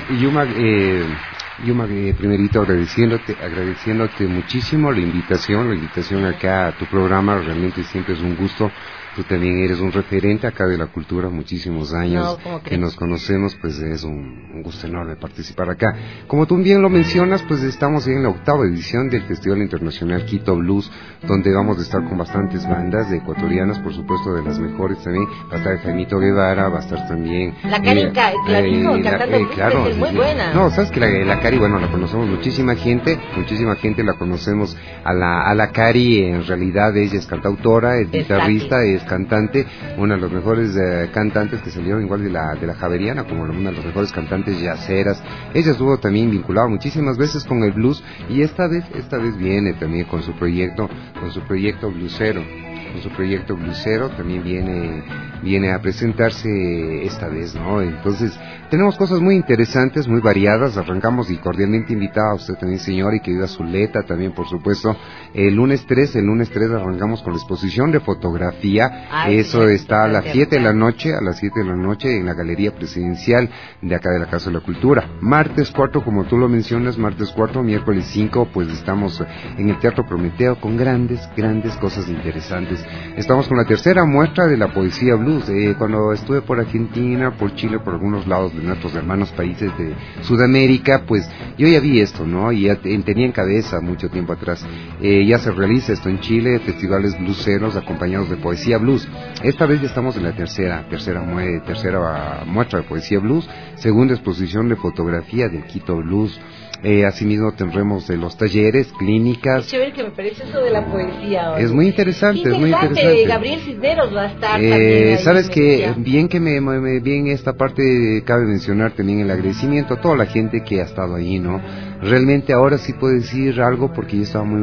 primerito agradeciéndote muchísimo la invitación acá a tu programa. Realmente siempre es un gusto. Tú también eres un referente acá de la cultura, muchísimos años que nos conocemos, pues es un gusto enorme participar acá. Como tú bien lo mencionas, pues estamos en la 8ª edición del Festival Internacional Quito Blues, donde vamos a estar con bastantes bandas ecuatorianas, por supuesto de las mejores también. Va a estar Jaimito Guevara, va a estar también... La Cari Clavijo, cantando blues, claro, es muy buena. No, sabes que la Cari, bueno, la conocemos muchísima gente la conocemos a la Cari. En realidad ella es cantautora, es guitarrista, es cantante, una de las mejores cantantes que salieron igual de la Javeriana, como una de las mejores cantantes jazzeras. Ella estuvo también vinculada muchísimas veces con el blues, y esta vez viene también con su proyecto bluesero. Con su proyecto bluesero también viene a presentarse esta vez, ¿no? Entonces, tenemos cosas muy interesantes, muy variadas. Arrancamos y cordialmente invitada a usted también, señor, y querida Zuleta también, por supuesto. El lunes 3 arrancamos con la exposición de fotografía. Eso está a las 7 de la noche, en la Galería Presidencial de acá de la Casa de la Cultura. Martes 4, como tú lo mencionas, miércoles 5, pues estamos en el Teatro Prometeo con grandes cosas interesantes. Estamos con la tercera muestra de la poesía blues. Cuando estuve por Argentina, por Chile, por algunos lados de nuestros hermanos países de Sudamérica, pues yo ya vi esto, ¿no? Y ya tenía en cabeza mucho tiempo atrás. Ya se realiza esto en Chile, festivales blueseros acompañados de poesía blues. Esta vez ya estamos en la tercera muestra de poesía blues, segunda exposición de fotografía del Quito Blues. Asimismo tendremos los talleres, clínicas. Qué chévere que me parece eso de la poesía. Es muy interesante, es muy interesante. Gabriel Cisneros va a estar también. Sabes que bien esta parte cabe mencionar también el agradecimiento a toda la gente que ha estado ahí, ¿no? Realmente ahora sí puedo decir algo, porque yo estaba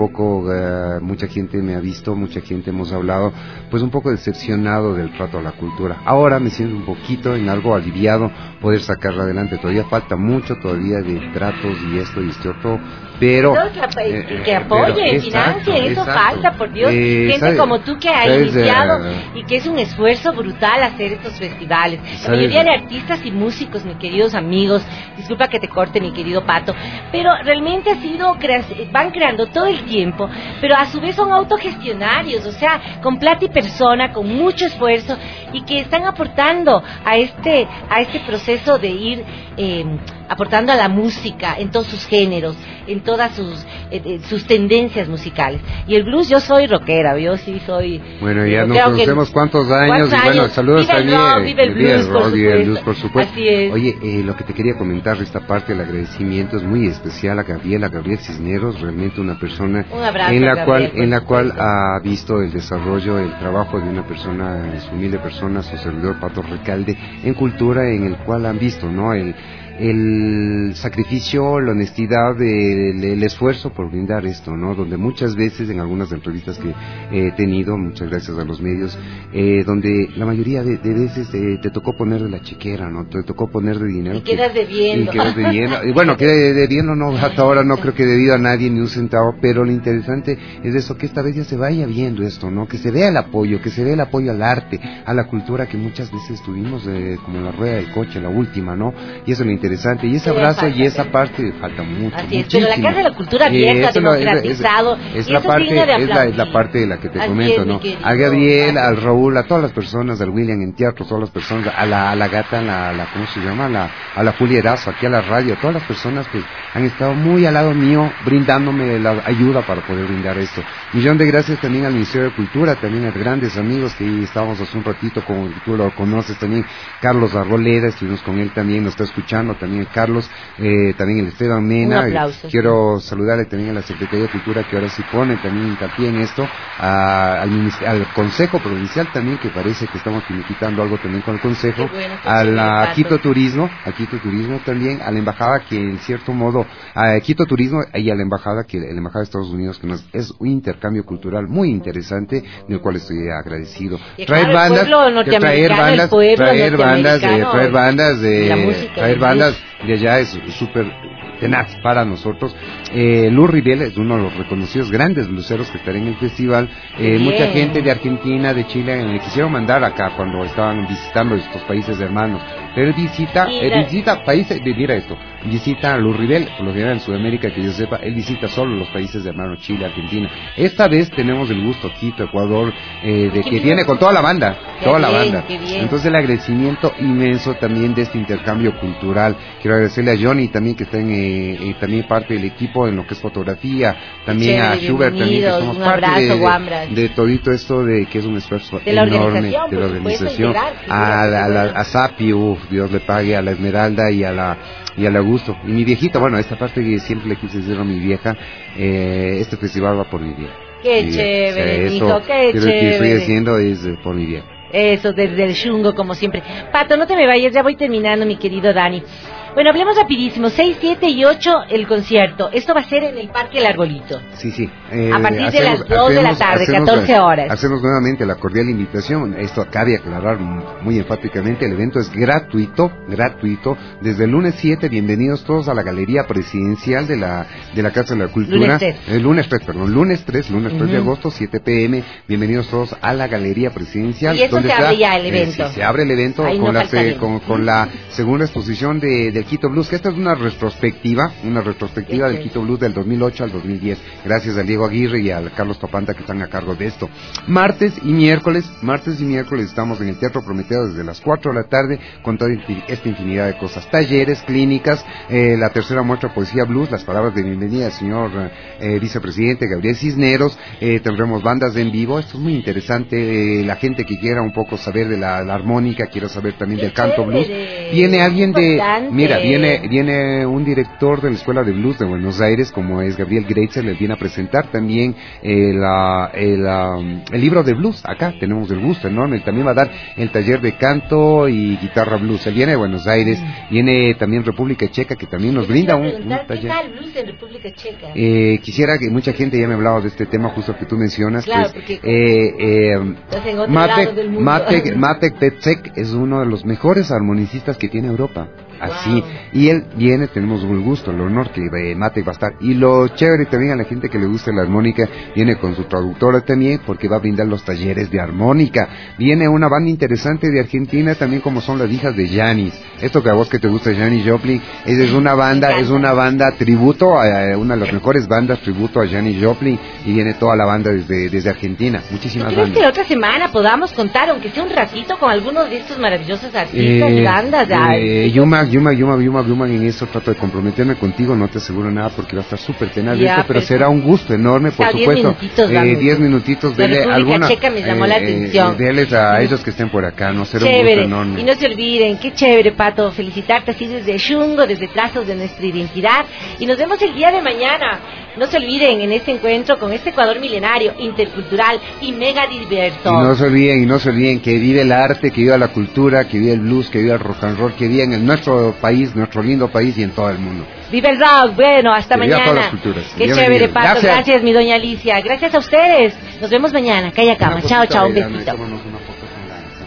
mucha gente me ha visto, mucha gente hemos hablado, pues un poco decepcionado del trato a la cultura. Ahora me siento un poquito en algo aliviado poder sacarla adelante. Todavía falta mucho todavía de tratos y esto y este otro, pero que apoyen, financien, eso falta, por Dios. Gente como tú que ha iniciado y que es un esfuerzo brutal hacer estos festivales. La mayoría de artistas y músicos, mis queridos amigos, disculpa que te corte, mi querido Pato, pero realmente van creando todo el tiempo, pero a su vez son autogestionarios, o sea, con plata y persona, con mucho esfuerzo, y que están aportando a este proceso de ir aportando a la música en todos sus géneros, en todas sus tendencias musicales. Y el blues, yo soy rockera, yo sí soy... Bueno, ya nos conocemos cuántos años, y bueno, saludos también. Vive el blues, por supuesto. Así es. Oye, lo que te quería comentar de esta parte del agradecimiento es muy especial a Gabriel Cisneros, realmente una persona en la cual ha visto el desarrollo, el trabajo de una persona, de su humilde persona, su servidor Pato Recalde, en cultura, en el cual han visto, ¿no?, el sacrificio, la honestidad, el esfuerzo por brindar esto, ¿no? Donde muchas veces, en algunas entrevistas que he tenido, muchas gracias a los medios, donde la mayoría de veces te tocó poner de la chequera, ¿no? Te tocó poner de dinero. Y quedas debiendo. Y bueno, quedé debiendo, no, hasta ahora no creo que he debido a nadie ni un centavo, pero lo interesante es eso, que esta vez ya se vaya viendo esto, ¿no? Que se vea el apoyo, al arte, a la cultura que muchas veces tuvimos como la rueda del coche, la última, ¿no? Y eso es lo interesante, y ese abrazo y esa parte falta mucho. Así es, pero la Casa de la Cultura abierta, democratizado, es la parte de la que te comento, ¿no? A Gabriel, al Raúl, a todas las personas, al William en teatro, todas las personas, a la gata, ¿cómo se llama? A la Julia Erazo, aquí a la radio, a todas las personas que han estado muy al lado mío, brindándome la ayuda para poder brindar esto. Millón de gracias también al Ministerio de Cultura, también a grandes amigos que estábamos hace un ratito, como tú lo conoces también, Carlos Arboleda, estuvimos con él también, nos está escuchando también el Carlos, también el Esteban Mena. Un aplauso. Quiero saludarle también a la Secretaría de Cultura, que ahora sí pone también hincapié en esto, al Consejo Provincial también, que parece que estamos finiquitando algo también con el Consejo, a Quito Turismo también, a la Embajada, que en cierto modo, a Quito Turismo y a la Embajada, la Embajada de Estados Unidos, que es un intercambio cultural muy interesante, del cual estoy agradecido. Traer bandas de allá es súper tenaz para nosotros. Luz Rivel es uno de los reconocidos grandes bluseros que estará en el festival. Mucha gente de Argentina, de Chile, me quisieron mandar acá cuando estaban visitando estos países hermanos. Pero visita países, mira esto, visita a Luz Rivel, por lo general en Sudamérica, que yo sepa, él visita solo los países hermanos, Chile, Argentina. Esta vez tenemos el gusto, Quito, Ecuador, de que viene con toda la banda, Entonces el agradecimiento inmenso también de este intercambio cultural. Quiero agradecerle a Johnny también, que está también parte del equipo en lo que es fotografía, también a Schubert también, que somos parte de todito esto, de que es un esfuerzo enorme de la organización, a Sapi, Dios le pague, a la Esmeralda y al Augusto, y mi viejita, bueno, esta parte que siempre le quise decir a mi vieja, este festival va por mi vieja. Qué chévere, hijo, qué chévere. Lo que estoy haciendo es por mi vieja. Eso, desde el chungo, como siempre. Pato, no te me vayas, ya voy terminando, mi querido Dani. Bueno, hablemos rapidísimo. 6, 7 y 8 el concierto. Esto va a ser en el Parque El Arbolito. Sí. A partir de las 2 de la tarde, 14 horas. Hacemos nuevamente la cordial invitación. Esto cabe aclarar muy enfáticamente. El evento es gratuito. Desde el lunes 7, bienvenidos todos a la Galería Presidencial de la Casa de la Cultura. Lunes 3 de agosto, 7 p.m. Bienvenidos todos a la Galería Presidencial. Y eso se abre ya el evento. Se abre el evento con la segunda exposición del Quito Blues, que esta es una retrospectiva del Quito Blues del 2008 al 2010, gracias a Diego Aguirre y a Carlos Papanta, que están a cargo de esto. Martes y miércoles estamos en el Teatro Prometeo desde las 4 de la tarde con toda esta infinidad de cosas, talleres, clínicas, la tercera muestra Poesía Blues, las palabras de bienvenida del señor vicepresidente Gabriel Cisneros, tendremos bandas en vivo. Esto es muy interesante, la gente que quiera un poco saber de la armónica, quiera saber también del canto blues, viene alguien viene un director de la Escuela de Blues de Buenos Aires, como es Gabriel Greitzer, les viene a presentar también el libro de blues. Acá tenemos el gusto enorme, también va a dar el taller de canto y guitarra blues. Él viene de Buenos Aires, viene también República Checa, que también nos brinda un taller. ¿Qué tal blues en República Checa? Quisiera que mucha gente ya me ha hablado de este tema justo que tú mencionas. Claro, pues, Matek Petsek es uno de los mejores armonicistas que tiene Europa. Así, y él viene, tenemos el gusto, el honor que Mate va a estar, y lo chévere también a la gente que le gusta la armónica, viene con su traductora también, porque va a brindar los talleres de armónica. Viene una banda interesante de Argentina también, como son las hijas de Janis. Esto que a vos que te gusta, Janis Joplin, es una banda tributo a una de las mejores bandas tributo a Janis Joplin, y viene toda la banda desde Argentina, muchísimas bandas. ¿Crees que la otra semana podamos contar, aunque sea un ratito, con algunos de estos maravillosos artistas y bandas? Yuma, en eso trato de comprometerme contigo, no te aseguro nada porque va a estar súper tenaz esto, pero será un gusto enorme, por supuesto. 10 minutitos, dele alguna, Checa me llamó la atención. Deles a ellos que estén por acá, no será un gusto enorme. Y no se olviden, qué chévere, Pato, felicitarte así desde Chungo, desde Trazos de Nuestra Identidad, y nos vemos el día de mañana. No se olviden en este encuentro con este Ecuador milenario, intercultural y mega diverso. Y no se olviden que vive el arte, que vive la cultura, que vive el blues, que vive el rock and roll, que vive en nuestro país, nuestro lindo país y en todo el mundo. ¡Viva el rock! Bueno, hasta mañana. Todas las culturas. Qué chévere, Pato. Gracias, mi doña Alicia. Gracias a ustedes. Nos vemos mañana. Calla cama. Chao, un besito.